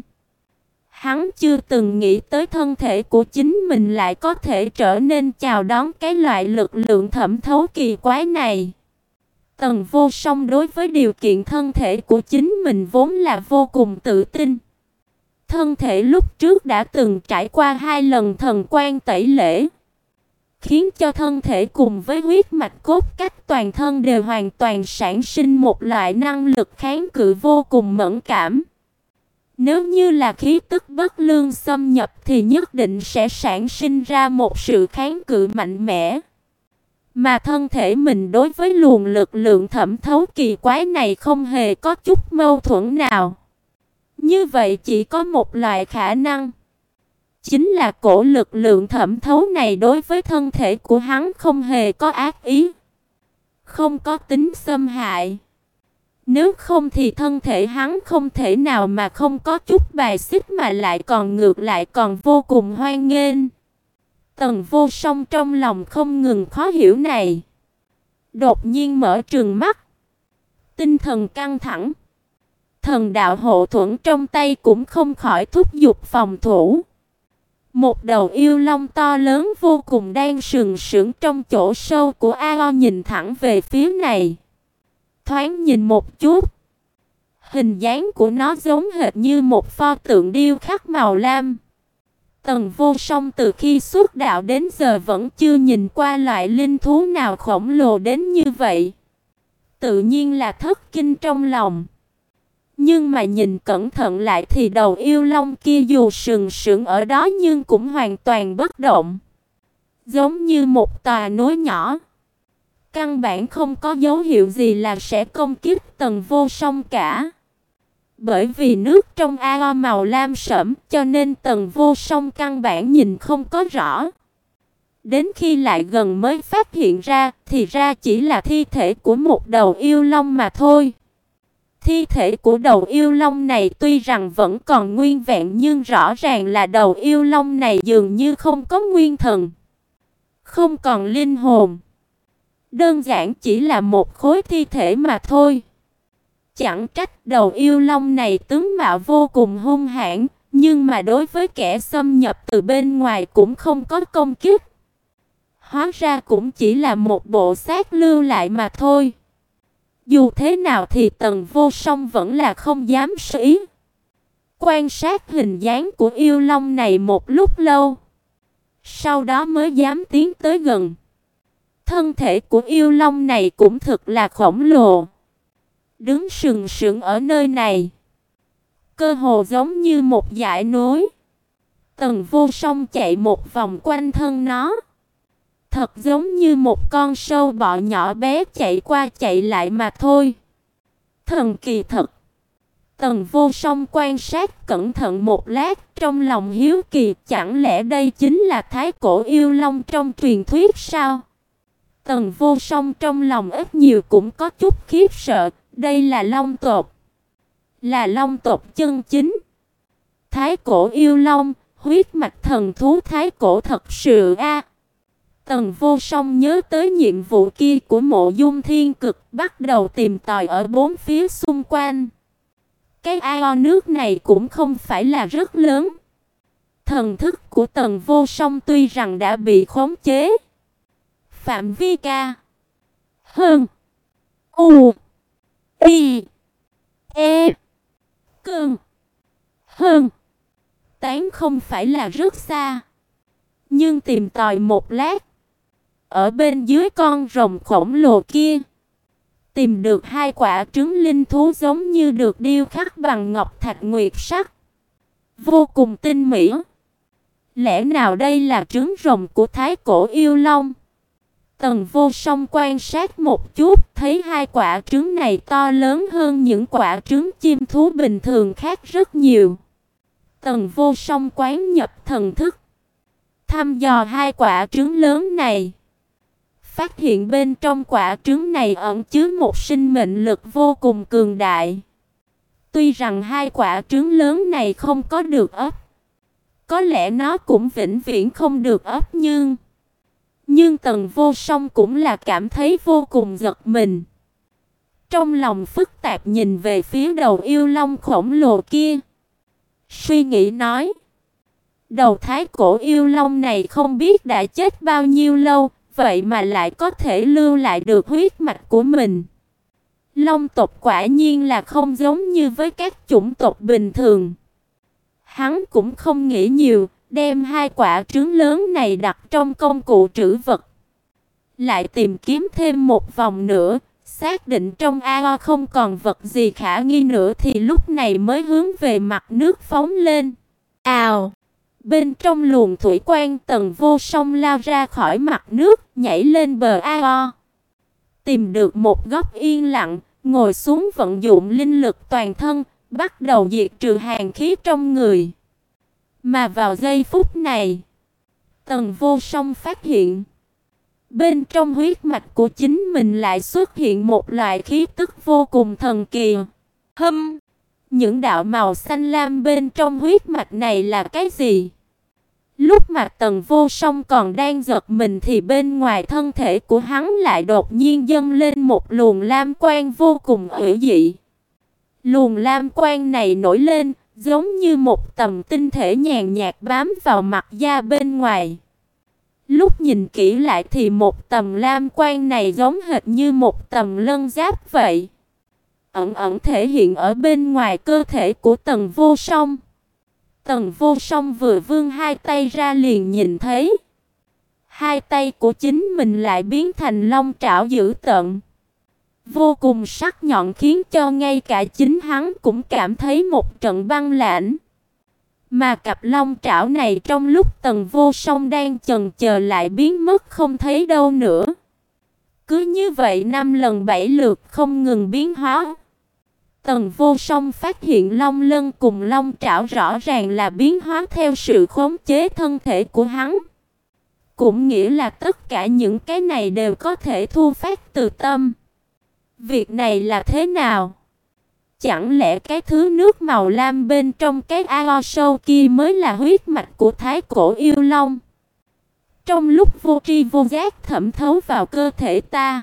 Hắn chưa từng nghĩ tới thân thể của chính mình lại có thể trở nên chào đón cái loại lực lượng thẩm thấu kỳ quái này. Tần Vô Song đối với điều kiện thân thể của chính mình vốn là vô cùng tự tin. Thân thể lúc trước đã từng trải qua hai lần thần quan tẩy lễ, khiến cho thân thể cùng với huyết mạch cốt cách toàn thân đều hoàn toàn sản sinh một loại năng lực kháng cự vô cùng mẫn cảm. Nếu như là khí tức bất lương xâm nhập thì nhất định sẽ sản sinh ra một sự kháng cự mạnh mẽ. Mà thân thể mình đối với luồng lực lượng thẩm thấu kỳ quái này không hề có chút mâu thuẫn nào. Như vậy chỉ có một loại khả năng, chính là cổ lực lượng thẩm thấu này đối với thân thể của hắn không hề có ác ý, không có tính xâm hại. Nếu không thì thân thể hắn không thể nào mà không có chút bài xích, mà lại còn ngược lại còn vô cùng hoan nghênh. Tần Vô Song trong lòng không ngừng khó hiểu này, đột nhiên mở trừng mắt, tinh thần căng thẳng. Thần đạo hộ thuẫn trong tay cũng không khỏi thúc giục phòng thủ. Một đầu yêu long to lớn vô cùng đang sừng sững trong chỗ sâu của ao nhìn thẳng về phía này. Thoáng nhìn một chút, hình dáng của nó giống hệt như một pho tượng điêu khắc màu lam. Tần Vô Song từ khi xuất đạo đến giờ vẫn chưa nhìn qua loại linh thú nào khổng lồ đến như vậy. Tự nhiên là thất kinh trong lòng. Nhưng mà nhìn cẩn thận lại thì đầu yêu long kia dù sừng sững ở đó nhưng cũng hoàn toàn bất động, giống như một tòa núi nhỏ. Căn bản không có dấu hiệu gì là sẽ công kích Tần Vô Song cả. Bởi vì nước trong ao màu lam sẫm cho nên Tần Vô Song căn bản nhìn không có rõ. Đến khi lại gần mới phát hiện ra thì ra chỉ là thi thể của một đầu yêu long mà thôi. Thi thể của đầu yêu long này tuy rằng vẫn còn nguyên vẹn, nhưng rõ ràng là đầu yêu long này dường như không có nguyên thần, không còn linh hồn. Đơn giản chỉ là một khối thi thể mà thôi. Chẳng trách đầu yêu long này tướng mạo vô cùng hung hãn, nhưng mà đối với kẻ xâm nhập từ bên ngoài cũng không có công kích. Hóa ra cũng chỉ là một bộ xác lưu lại mà thôi. Dù thế nào thì Tần Vô Song vẫn là không dám sơ ý. Quan sát hình dáng của yêu long này một lúc lâu, sau đó mới dám tiến tới gần. Thân thể của yêu long này cũng thực là khổng lồ, đứng sừng sững ở nơi này, cơ hồ giống như một dãy núi. Tần Vô Song chạy một vòng quanh thân nó, thật giống như một con sâu bọ nhỏ bé chạy qua chạy lại mà thôi. Thần kỳ thật. Tần Vô Song quan sát cẩn thận một lát, trong lòng hiếu kỳ, chẳng lẽ đây chính là thái cổ yêu long trong truyền thuyết sao? Tần Vô Song trong lòng ít nhiều cũng có chút khiếp sợ, đây là long tộc, là long tộc chân chính. Thái cổ yêu long, huyết mạch thần thú thái cổ thật sự a. Tần Vô Song nhớ tới nhiệm vụ kia của Mộ Dung Thiên Cực, bắt đầu tìm tòi ở bốn phía xung quanh. Cái ao nước này cũng không phải là rất lớn. Thần thức của Tần Vô Song tuy rằng đã bị khống chế, phạm vi ca hơn u i e cơn hơn tán không phải là rất xa, nhưng tìm tòi một lát, ở bên dưới con rồng khổng lồ kia, tìm được hai quả trứng linh thú giống như được điêu khắc bằng ngọc thạch nguyệt sắc, vô cùng tinh mỹ. Lẽ nào đây là trứng rồng của thái cổ yêu long? Tần Vô Song quan sát một chút, thấy hai quả trứng này to lớn hơn những quả trứng chim thú bình thường khác rất nhiều. Tần Vô Song quán nhập thần thức, thăm dò hai quả trứng lớn này, phát hiện bên trong quả trứng này ẩn chứa một sinh mệnh lực vô cùng cường đại. Tuy rằng hai quả trứng lớn này không có được ấp, có lẽ nó cũng vĩnh viễn không được ấp, nhưng nhưng Tần Vô Song cũng là cảm thấy vô cùng giật mình. Trong lòng phức tạp nhìn về phía đầu yêu long khổng lồ kia, suy nghĩ nói: đầu thái cổ yêu long này không biết đã chết bao nhiêu lâu, vậy mà lại có thể lưu lại được huyết mạch của mình. Long tộc quả nhiên là không giống như với các chủng tộc bình thường. Hắn cũng không nghĩ nhiều, đem hai quả trứng lớn này đặt trong công cụ trữ vật. Lại tìm kiếm thêm một vòng nữa, xác định trong ao không còn vật gì khả nghi nữa thì lúc này mới hướng về mặt nước phóng lên. Ào! Bên trong luồng thủy quang, Tần Vô Song lao ra khỏi mặt nước, nhảy lên bờ ao. Tìm được một góc yên lặng, ngồi xuống vận dụng linh lực toàn thân, bắt đầu diệt trừ hàn khí trong người. Mà vào giây phút này, Tần Vô Song phát hiện, bên trong huyết mạch của chính mình lại xuất hiện một loại khí tức vô cùng thần kỳ. Hâm! Những đạo màu xanh lam bên trong huyết mạch này là cái gì? Lúc mà Tần Vô Song còn đang giật mình thì bên ngoài thân thể của hắn lại đột nhiên dâng lên một luồng lam quang vô cùng hủy dị. Luồng lam quang này nổi lên, giống như một tầng tinh thể nhàn nhạt bám vào mặt da bên ngoài. Lúc nhìn kỹ lại thì một tầng lam quang này giống hệt như một tầng lân giáp vậy, ẩn ẩn thể hiện ở bên ngoài cơ thể của Tần Vô Song. Tần Vô Song vừa vươn hai tay ra liền nhìn thấy, hai tay của chính mình lại biến thành long trảo dữ tợn, vô cùng sắc nhọn, khiến cho ngay cả chính hắn cũng cảm thấy một trận băng lãnh. Mà cặp long trảo này trong lúc Tần Vô Song đang chần chờ lại biến mất không thấy đâu nữa. Cứ như vậy năm lần bảy lượt không ngừng biến hóa. Tần Vô Song phát hiện long lân cùng long trảo rõ ràng là biến hóa theo sự khống chế thân thể của hắn. Cũng nghĩa là tất cả những cái này đều có thể thu phát từ tâm. Việc này là thế nào? Chẳng lẽ cái thứ nước màu lam bên trong cái ao sâu kia mới là huyết mạch của thái cổ yêu long? Trong lúc vô tri vô giác thẩm thấu vào cơ thể ta,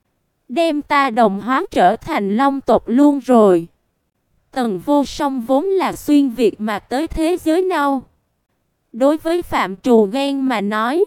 đem ta đồng hóa trở thành long tộc luôn rồi. Tần Vô Song vốn là xuyên việt mà tới thế giới nâu. Đối với phạm trù gan mà nói,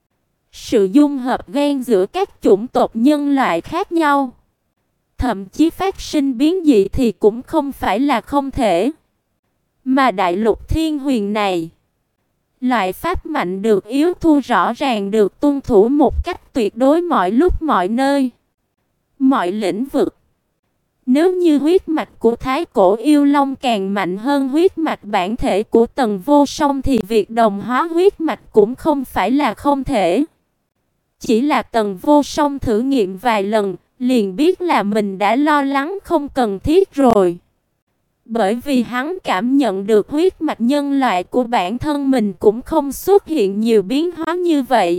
sự dung hợp gan giữa các chủng tộc nhân loại khác nhau, thậm chí phát sinh biến dị thì cũng không phải là không thể. Mà đại lục thiên huyền này Loại pháp mạnh được yếu thua rõ ràng được tuân thủ một cách tuyệt đối mọi lúc mọi nơi, mọi lĩnh vực. Nếu như huyết mạch của Thái Cổ Yêu Long càng mạnh hơn huyết mạch bản thể của Tần Vô Song thì việc đồng hóa huyết mạch cũng không phải là không thể. Chỉ là Tần Vô Song thử nghiệm vài lần, liền biết là mình đã lo lắng không cần thiết rồi. Bởi vì hắn cảm nhận được huyết mạch nhân loại của bản thân mình cũng không xuất hiện nhiều biến hóa như vậy.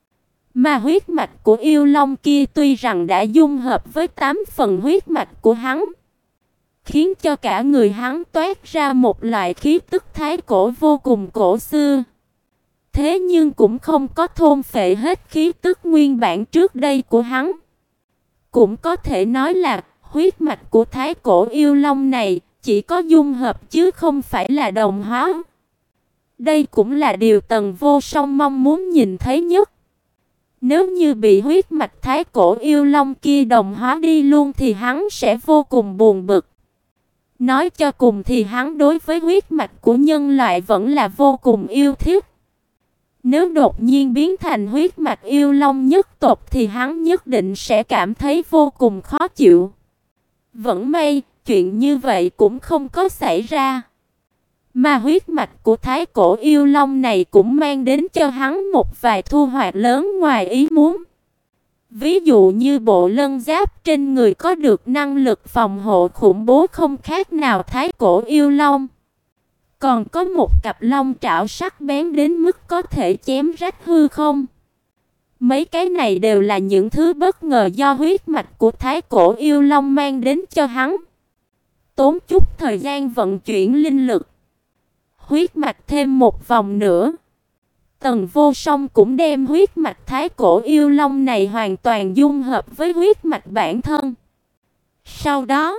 Mà huyết mạch của yêu long kia tuy rằng đã dung hợp với tám phần huyết mạch của hắn, khiến cho cả người hắn toát ra một loại khí tức thái cổ vô cùng cổ xưa. Thế nhưng cũng không có thôn phệ hết khí tức nguyên bản trước đây của hắn. Cũng có thể nói là huyết mạch của thái cổ yêu long này chỉ có dung hợp chứ không phải là đồng hóa. Đây cũng là điều Tần Vô Song mong muốn nhìn thấy nhất. Nếu như bị huyết mạch thái cổ yêu long kia đồng hóa đi luôn thì hắn sẽ vô cùng buồn bực. Nói cho cùng thì hắn đối với huyết mạch của nhân loại vẫn là vô cùng yêu thích. Nếu đột nhiên biến thành huyết mạch yêu long nhất tộc thì hắn nhất định sẽ cảm thấy vô cùng khó chịu. Vẫn may, chuyện như vậy cũng không có xảy ra. Mà huyết mạch của thái cổ yêu long này cũng mang đến cho hắn một vài thu hoạch lớn ngoài ý muốn. Ví dụ như bộ lân giáp trên người có được năng lực phòng hộ khủng bố không khác nào thái cổ yêu long. Còn có một cặp long trảo sắc bén đến mức có thể chém rách hư không. Mấy cái này đều là những thứ bất ngờ do huyết mạch của thái cổ yêu long mang đến cho hắn. Tốn chút thời gian vận chuyển linh lực, huyết mạch thêm một vòng nữa, Tần Vô Song cũng đem huyết mạch thái cổ yêu long này hoàn toàn dung hợp với huyết mạch bản thân. Sau đó,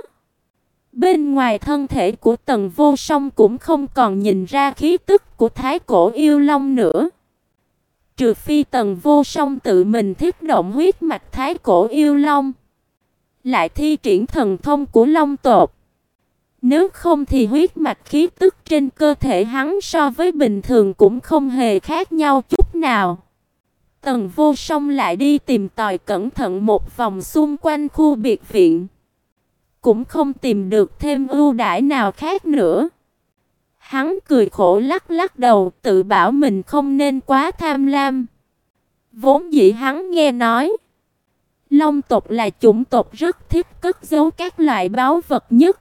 bên ngoài thân thể của Tần Vô Song cũng không còn nhìn ra khí tức của thái cổ yêu long nữa. Trừ phi Tần Vô Song tự mình thiết động huyết mạch thái cổ yêu long, lại thi triển thần thông của long tộc. Nếu không thì huyết mạch khí tức trên cơ thể hắn so với bình thường cũng không hề khác nhau chút nào. Tần Vô Song lại đi tìm tòi cẩn thận một vòng xung quanh khu biệt viện, cũng không tìm được thêm ưu đãi nào khác nữa. Hắn cười khổ lắc lắc đầu, tự bảo mình không nên quá tham lam. Vốn dĩ hắn nghe nói long tộc là chủng tộc rất thích cất giấu các loại báu vật nhất.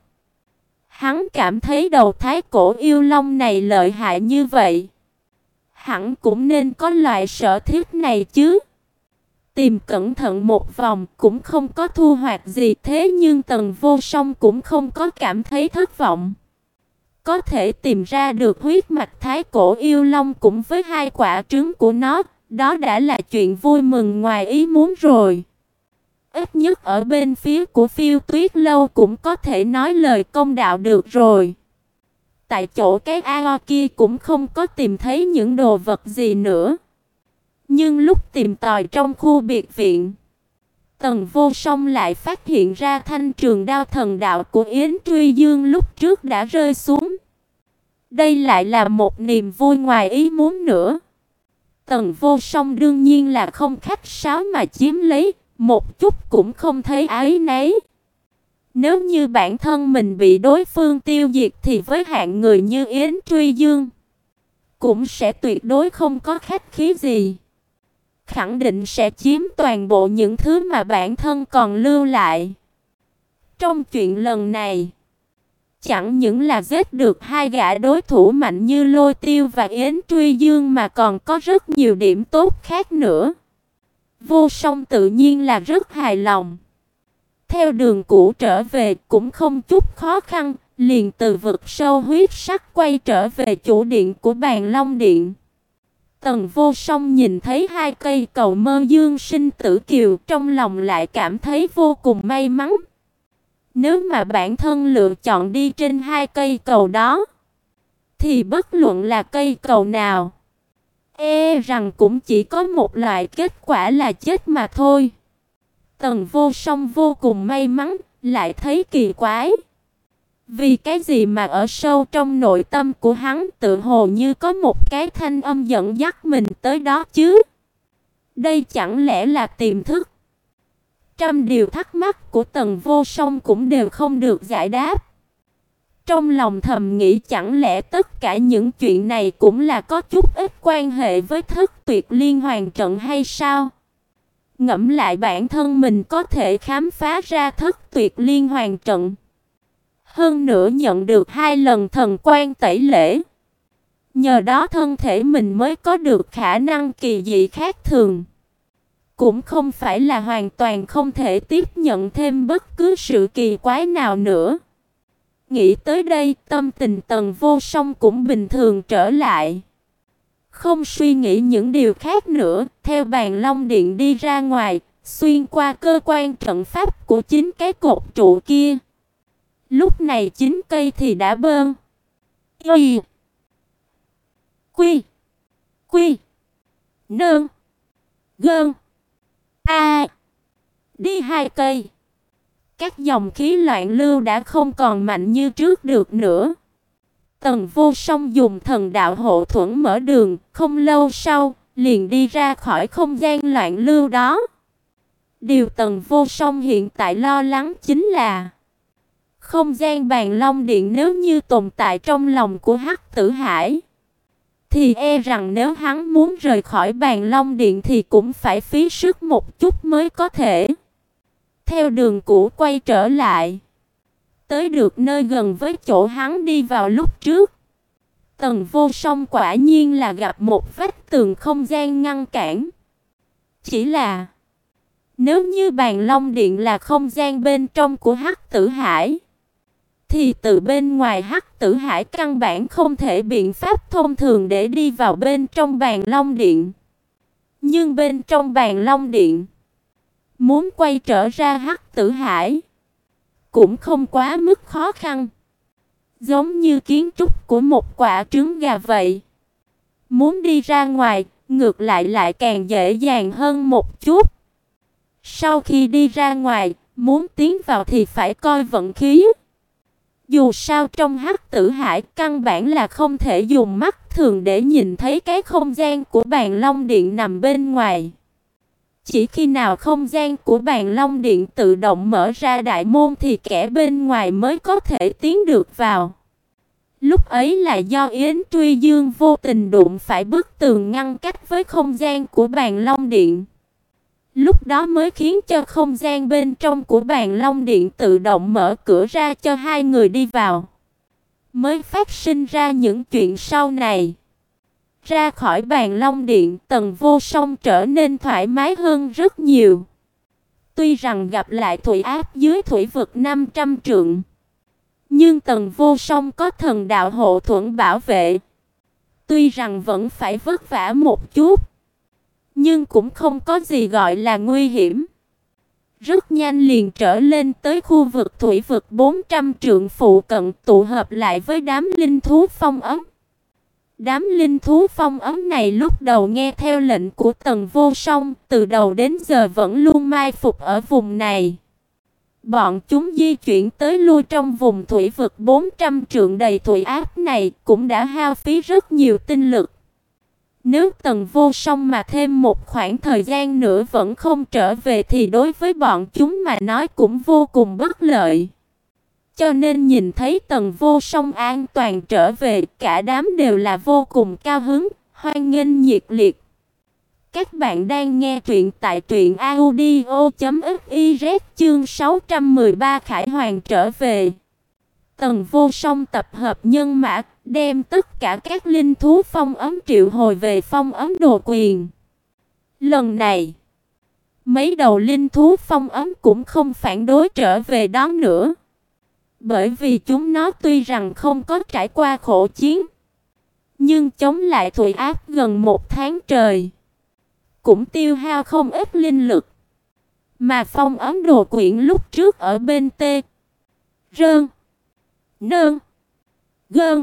Hắn cảm thấy đầu thái cổ yêu long này lợi hại như vậy, hẳn cũng nên có loại sở thích này chứ. Tìm cẩn thận một vòng cũng không có thu hoạch gì, thế nhưng Tần Vô Song cũng không có cảm thấy thất vọng. Có thể tìm ra được huyết mạch thái cổ yêu long cũng với hai quả trứng của nó, đó đã là chuyện vui mừng ngoài ý muốn rồi. Ít nhất ở bên phía của Phiêu Tuyết Lâu cũng có thể nói lời công đạo được rồi. Tại chỗ cái ao kia cũng không có tìm thấy những đồ vật gì nữa. Nhưng lúc tìm tòi trong khu biệt viện, Tần Vô Song lại phát hiện ra thanh trường đao thần đạo của Yến Truy Dương lúc trước đã rơi xuống. Đây lại là một niềm vui ngoài ý muốn nữa. Tần Vô Song đương nhiên là không khách sáo mà chiếm lấy, một chút cũng không thấy áy náy. Nếu như bản thân mình bị đối phương tiêu diệt thì với hạng người như Yến Truy Dương cũng sẽ tuyệt đối không có khách khí gì. Khẳng định sẽ chiếm toàn bộ những thứ mà bản thân còn lưu lại. Trong chuyện lần này, chẳng những là giết được hai gã đối thủ mạnh như Lôi Tiêu và Yến Truy Dương mà còn có rất nhiều điểm tốt khác nữa. Vô Song tự nhiên là rất hài lòng. Theo đường cũ trở về cũng không chút khó khăn, liền từ vực sâu huyết sắc quay trở về chủ điện của Bàn Long Điện. Tần Vô Song nhìn thấy hai cây cầu Mơ Dương Sinh Tử Kiều, trong lòng lại cảm thấy vô cùng may mắn. Nếu mà bản thân lựa chọn đi trên hai cây cầu đó, thì bất luận là cây cầu nào, e rằng cũng chỉ có một loại kết quả là chết mà thôi. Tần Vô Song vô cùng may mắn, lại thấy kỳ quái. Vì cái gì mà ở sâu trong nội tâm của hắn tự hồ như có một cái thanh âm dẫn dắt mình tới đó chứ? Đây chẳng lẽ là tiềm thức? Trăm điều thắc mắc của Tần Vô Song cũng đều không được giải đáp. Trong lòng thầm nghĩ chẳng lẽ tất cả những chuyện này cũng là có chút ít quan hệ với Thất Tuyệt Liên Hoàn Trận hay sao? Ngẫm lại bản thân mình có thể khám phá ra Thất Tuyệt Liên Hoàn Trận. Hơn nữa nhận được hai lần thần quan tẩy lễ. Nhờ đó thân thể mình mới có được khả năng kỳ dị khác thường. Cũng không phải là hoàn toàn không thể tiếp nhận thêm bất cứ sự kỳ quái nào nữa. Nghĩ tới đây, tâm tình Tần Vô Song cũng bình thường trở lại. Không suy nghĩ những điều khác nữa, theo Bàn Long Điện đi ra ngoài, xuyên qua cơ quan trận pháp của chính cái cột trụ kia. Lúc này chín cây thì đã bơn. Y. Quy. Quy. Nương. Gơn. A. Đi hai cây. Các dòng khí loạn lưu đã không còn mạnh như trước được nữa. Tần Vô Song dùng thần đạo hộ thuẫn mở đường, không lâu sau, liền đi ra khỏi không gian loạn lưu đó. Điều Tần Vô Song hiện tại lo lắng chính là không gian Bàn Long Điện nếu như tồn tại trong lòng của Hắc Tử Hải, thì e rằng nếu hắn muốn rời khỏi Bàn Long Điện thì cũng phải phí sức một chút mới có thể. Theo đường cũ quay trở lại, tới được nơi gần với chỗ hắn đi vào lúc trước. Tần Vô Song quả nhiên là gặp một vách tường không gian ngăn cản. Chỉ là nếu như Bàn Long Điện là không gian bên trong của Hắc Tử Hải, thì từ bên ngoài Hắc Tử Hải căn bản không thể biện pháp thông thường để đi vào bên trong Bàn Long Điện. Nhưng bên trong Bàn Long Điện, muốn quay trở ra Hắc Tử Hải cũng không quá mức khó khăn. Giống như kiến trúc của một quả trứng gà vậy. Muốn đi ra ngoài, ngược lại lại càng dễ dàng hơn một chút. Sau khi đi ra ngoài, muốn tiến vào thì phải coi vận khí. Dù sao trong Hắc Tử Hải căn bản là không thể dùng mắt thường để nhìn thấy cái không gian của Bàn Long Điện nằm bên ngoài. Chỉ khi nào không gian của Bàn Long Điện tự động mở ra đại môn thì kẻ bên ngoài mới có thể tiến được vào. Lúc ấy là do Yến Truy Dương vô tình đụng phải bức tường ngăn cách với không gian của Bàn Long Điện. Lúc đó mới khiến cho không gian bên trong của Bàn Long Điện tự động mở cửa ra cho hai người đi vào. Mới phát sinh ra những chuyện sau này. Ra khỏi Bàn Long Điện, Tần Vô Song trở nên thoải mái hơn rất nhiều. Tuy rằng gặp lại thủy áp dưới thủy vực năm trăm trượng, nhưng Tần Vô Song có thần đạo hộ thuẫn bảo vệ. Tuy rằng vẫn phải vất vả một chút, nhưng cũng không có gì gọi là nguy hiểm. Rất nhanh liền trở lên tới khu vực thủy vực bốn trăm trượng phụ cận, tụ hợp lại với đám linh thú phong ấm. Đám linh thú phong ấm này lúc đầu nghe theo lệnh của Tần Vô Song, từ đầu đến giờ vẫn luôn mai phục ở vùng này. Bọn chúng di chuyển tới lui trong vùng thủy vực bốn trăm trượng đầy thủy áp này cũng đã hao phí rất nhiều tinh lực. Nếu Tần Vô Song mà thêm một khoảng thời gian nữa vẫn không trở về thì đối với bọn chúng mà nói cũng vô cùng bất lợi. Cho nên nhìn thấy Tần Vô Song an toàn trở về, cả đám đều là vô cùng cao hứng, hoan nghênh nhiệt liệt. Các bạn đang nghe truyện tại truyện audio chấm fiz chương sáu trăm mười ba Khải Hoàn trở về. Tần Vô Song tập hợp nhân mã, đem tất cả các linh thú phong ấm triệu hồi về phong ấm đồ quyền. Lần này, mấy đầu linh thú phong ấm cũng không phản đối trở về đó nữa. Bởi vì chúng nó tuy rằng không có trải qua khổ chiến, nhưng chống lại thủy áp gần một tháng trời, cũng tiêu hao không ít linh lực. Mà phong ấm đồ quyển lúc trước ở bên T Rơn Nơn Gơn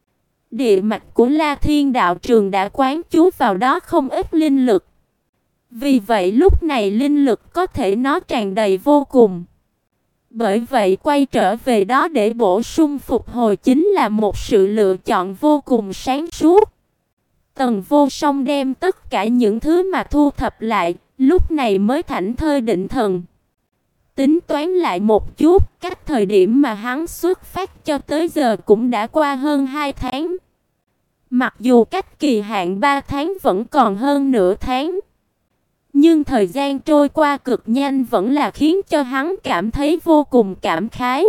địa mạch của La Thiên Đạo Trường đã quán trú vào đó không ít linh lực. Vì vậy lúc này linh lực có thể nó tràn đầy vô cùng. Bởi vậy quay trở về đó để bổ sung phục hồi chính là một sự lựa chọn vô cùng sáng suốt. Tần Vô Song đem tất cả những thứ mà thu thập lại, lúc này mới thảnh thơi định thần. Tính toán lại một chút, cách thời điểm mà hắn xuất phát cho tới giờ cũng đã qua hơn hai tháng. Mặc dù cách kỳ hạn ba tháng vẫn còn hơn nửa tháng, nhưng thời gian trôi qua cực nhanh vẫn là khiến cho hắn cảm thấy vô cùng cảm khái.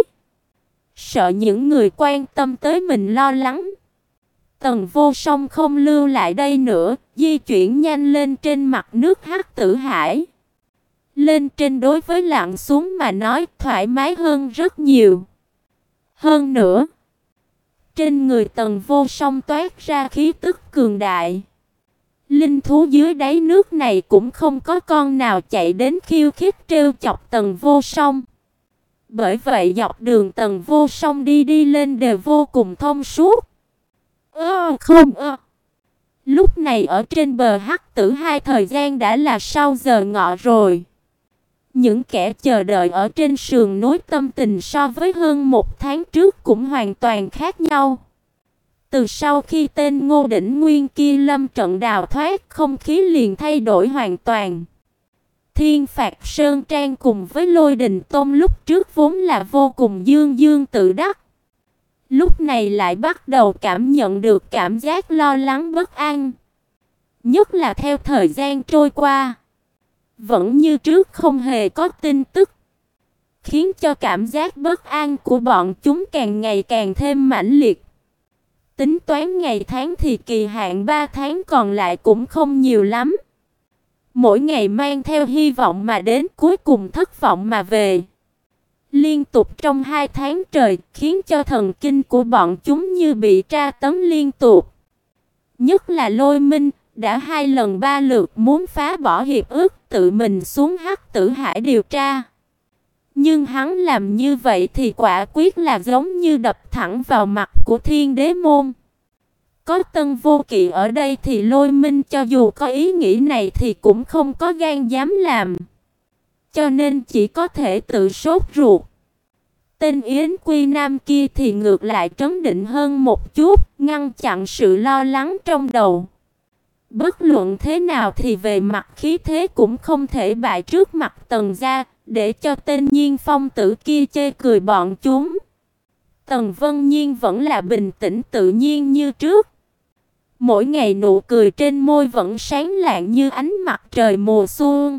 Sợ những người quan tâm tới mình lo lắng. Tần Vô Song không lưu lại đây nữa, di chuyển nhanh lên trên mặt nước Hắc Tử Hải. Lên trên đối với lặn xuống mà nói thoải mái hơn rất nhiều. Hơn nữa, trên người Tần Vô Song toát ra khí tức cường đại. Linh thú dưới đáy nước này cũng không có con nào chạy đến khiêu khích trêu chọc Tần Vô Song. Bởi vậy dọc đường Tần Vô Song đi đi lên đều vô cùng thông suốt. Ơ không ơ. Lúc này ở trên bờ Hắc Tử Hai thời gian đã là sau giờ ngọ rồi. Những kẻ chờ đợi ở trên sườn núi tâm tình so với hơn một tháng trước cũng hoàn toàn khác nhau. Từ sau khi tên Ngô Đỉnh Nguyên kia lâm trận đào thoát, không khí liền thay đổi hoàn toàn. Thiên Phạt Sơn Trang cùng với Lôi Đình Tôn lúc trước vốn là vô cùng dương dương tự đắc. Lúc này lại bắt đầu cảm nhận được cảm giác lo lắng bất an. Nhất là theo thời gian trôi qua, vẫn như trước không hề có tin tức, khiến cho cảm giác bất an của bọn chúng càng ngày càng thêm mãnh liệt. Tính toán ngày tháng thì kỳ hạn ba tháng còn lại cũng không nhiều lắm. Mỗi ngày mang theo hy vọng mà đến, cuối cùng thất vọng mà về. Liên tục trong hai tháng trời, khiến cho thần kinh của bọn chúng như bị tra tấn liên tục. Nhất là Lôi Minh, đã hai lần ba lượt muốn phá bỏ hiệp ước, tự mình xuống Hắc Tử Hải điều tra. Nhưng hắn làm như vậy thì quả quyết là giống như đập thẳng vào mặt của Thiên Đế Môn. Có Tân Vô Kỵ ở đây thì Lôi Minh cho dù có ý nghĩ này thì cũng không có gan dám làm. Cho nên chỉ có thể tự sốt ruột. Tên Yến Quy Nam kia thì ngược lại trấn định hơn một chút, ngăn chặn sự lo lắng trong đầu. Bất luận thế nào thì về mặt khí thế cũng không thể bại trước mặt Tần gia, để cho tên Nhiên Phong tử kia chê cười bọn chúng. Tần Vân Nhiên vẫn là bình tĩnh tự nhiên như trước. Mỗi ngày nụ cười trên môi vẫn sáng lạng như ánh mặt trời mùa xuân.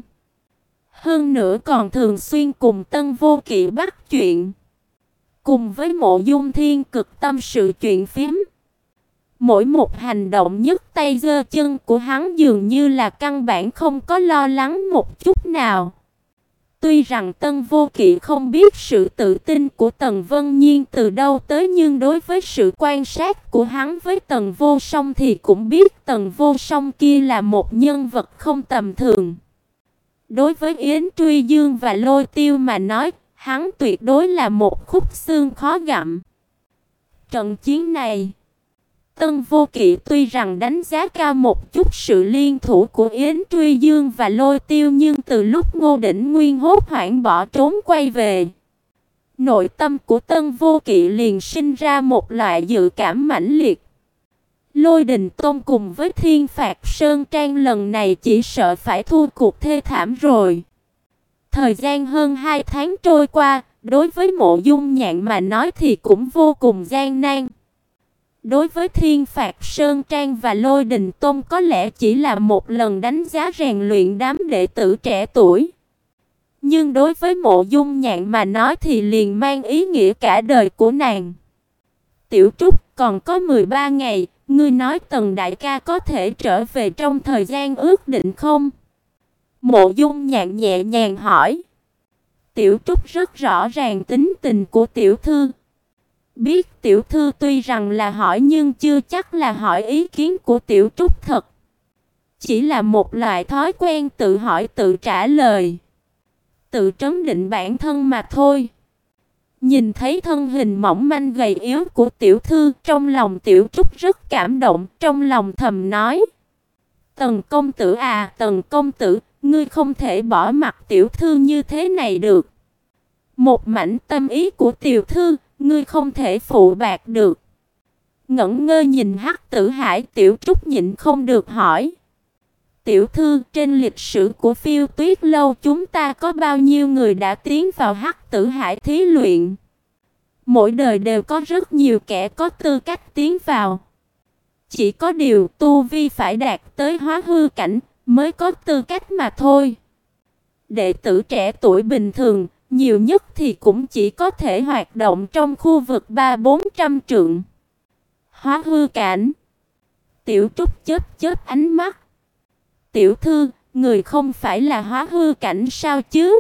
Hơn nữa còn thường xuyên cùng Tân Vô Kỵ bắt chuyện. Cùng với Mộ Dung Thiên cực tâm sự chuyện phím. Mỗi một hành động nhấc tay giơ chân của hắn dường như là căn bản không có lo lắng một chút nào. Tuy rằng Tân Vô Kỵ không biết sự tự tin của Tần Vân Nhiên từ đâu tới, nhưng đối với sự quan sát của hắn với Tần Vô Song thì cũng biết Tần Vô Song kia là một nhân vật không tầm thường. Đối với Yến Truy Dương và Lôi Tiêu mà nói, hắn tuyệt đối là một khúc xương khó gặm. Trận chiến này, Tân Vô Kỵ tuy rằng đánh giá cao một chút sự liên thủ của Yến Truy Dương và Lôi Tiêu, nhưng từ lúc Ngô Đỉnh Nguyên hốt hoảng bỏ trốn quay về, nội tâm của Tân Vô Kỵ liền sinh ra một loại dự cảm mãnh liệt. Lôi Đình Tôn cùng với Thiên Phạt Sơn Trang lần này chỉ sợ phải thua cuộc thê thảm rồi. Thời gian hơn hai tháng trôi qua, đối với Mộ Dung Nhạn mà nói thì cũng vô cùng gian nan. Đối với Thiên Phạt Sơn Trang và Lôi Đình Tôn có lẽ chỉ là một lần đánh giá rèn luyện đám đệ tử trẻ tuổi. Nhưng đối với Mộ Dung Nhạn mà nói thì liền mang ý nghĩa cả đời của nàng. Tiểu Trúc, còn có mười ba ngày, ngươi nói Tần đại ca có thể trở về trong thời gian ước định không? Mộ Dung Nhạn nhẹ nhàng hỏi. Tiểu Trúc rất rõ ràng tính tình của tiểu thư. Biết tiểu thư tuy rằng là hỏi nhưng chưa chắc là hỏi ý kiến của tiểu Trúc thật. Chỉ là một loại thói quen tự hỏi tự trả lời, tự trấn định bản thân mà thôi. Nhìn thấy thân hình mỏng manh gầy yếu của tiểu thư, trong lòng tiểu Trúc rất cảm động, trong lòng thầm nói. Tần công tử à, Tần công tử, ngươi không thể bỏ mặc tiểu thư như thế này được. Một mảnh tâm ý của tiểu thư, ngươi không thể phụ bạc được. Ngẩn ngơ nhìn Hắc Tử Hải, Tiểu Trúc nhịn không được hỏi. Tiểu thư, trên lịch sử của Phiêu Tuyết lâu chúng ta có bao nhiêu người đã tiến vào Hắc Tử Hải thí luyện? Mỗi đời đều có rất nhiều kẻ có tư cách tiến vào. Chỉ có điều tu vi phải đạt tới hóa hư cảnh mới có tư cách mà thôi. Đệ tử trẻ tuổi bình thường, nhiều nhất thì cũng chỉ có thể hoạt động trong khu vực ba bốn trăm trượng. Hóa hư cảnh. Tiểu Trúc chớp chớp ánh mắt. Tiểu thư, người không phải là hóa hư cảnh sao chứ?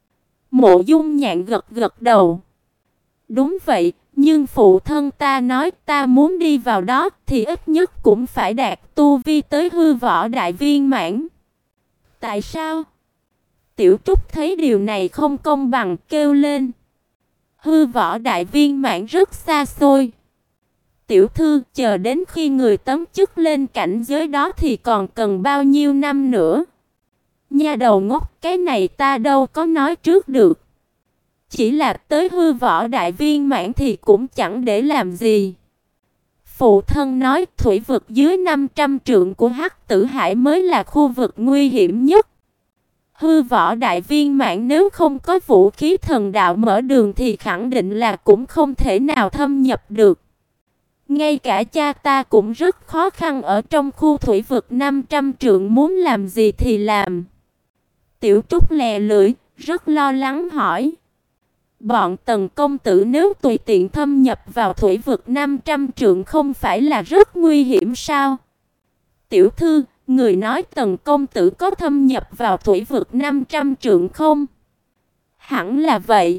Mộ Dung Nhạn gật gật đầu. Đúng vậy, nhưng phụ thân ta nói ta muốn đi vào đó thì ít nhất cũng phải đạt tu vi tới hư võ đại viên mãn. Tại sao? Tiểu Trúc thấy điều này không công bằng kêu lên. Hư võ đại viên mãn rất xa xôi. Tiểu thư, chờ đến khi người tấm chức lên cảnh giới đó thì còn cần bao nhiêu năm nữa? Nha đầu ngốc, cái này ta đâu có nói trước được. Chỉ là tới hư võ đại viên mãn thì cũng chẳng để làm gì. Phụ thân nói thủy vực dưới năm trăm trượng của Hắc Tử Hải mới là khu vực nguy hiểm nhất. Hư võ đại viên mãn nếu không có vũ khí thần đạo mở đường thì khẳng định là cũng không thể nào thâm nhập được. Ngay cả cha ta cũng rất khó khăn ở trong khu thủy vực năm trăm trượng, muốn làm gì thì làm. Tiểu Trúc lè lưỡi, rất lo lắng hỏi. Bọn Tần công tử nếu tùy tiện thâm nhập vào thủy vực năm trăm trượng không phải là rất nguy hiểm sao? Tiểu thư, người nói Tần công tử có thâm nhập vào thủy vực năm trăm trượng không? Hẳn là vậy.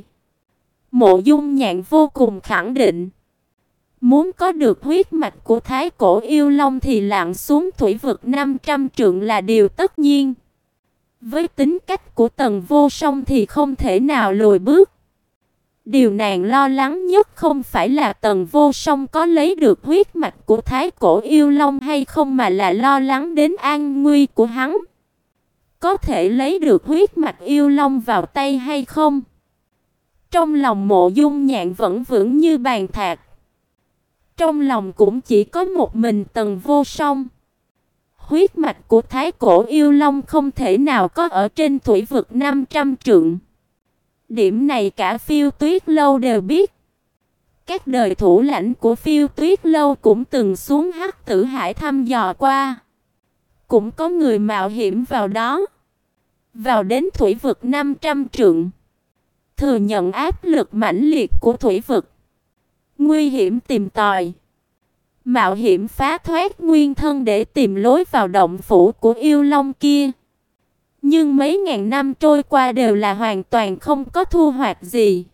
Mộ Dung Nhạn vô cùng khẳng định. Muốn có được huyết mạch của Thái Cổ Yêu Long thì lặn xuống thủy vực năm trăm trượng là điều tất nhiên. Với tính cách của Tần Vô Song thì không thể nào lùi bước. Điều nàng lo lắng nhất không phải là Tần Vô Song có lấy được huyết mạch của Thái Cổ Yêu Long hay không, mà là lo lắng đến an nguy của hắn. Có thể lấy được huyết mạch Yêu Long vào tay hay không? Trong lòng Mộ Dung Nhạn vẫn vững như bàn thạch. Trong lòng cũng chỉ có một mình Tần Vô Song. Huyết mạch của Thái Cổ Yêu Long không thể nào có ở trên thủy vực năm trăm trượng. Điểm này cả Phiêu Tuyết lâu đều biết. Các đời thủ lãnh của Phiêu Tuyết lâu cũng từng xuống Hắc Tử Hải thăm dò qua. Cũng có người mạo hiểm vào đó. Vào đến thủy vực năm trăm trượng. Thừa nhận áp lực mãnh liệt của thủy vực. Nguy hiểm tìm tòi. Mạo hiểm phá thoát nguyên thân để tìm lối vào động phủ của yêu long kia. Nhưng mấy ngàn năm trôi qua đều là hoàn toàn không có thu hoạch gì.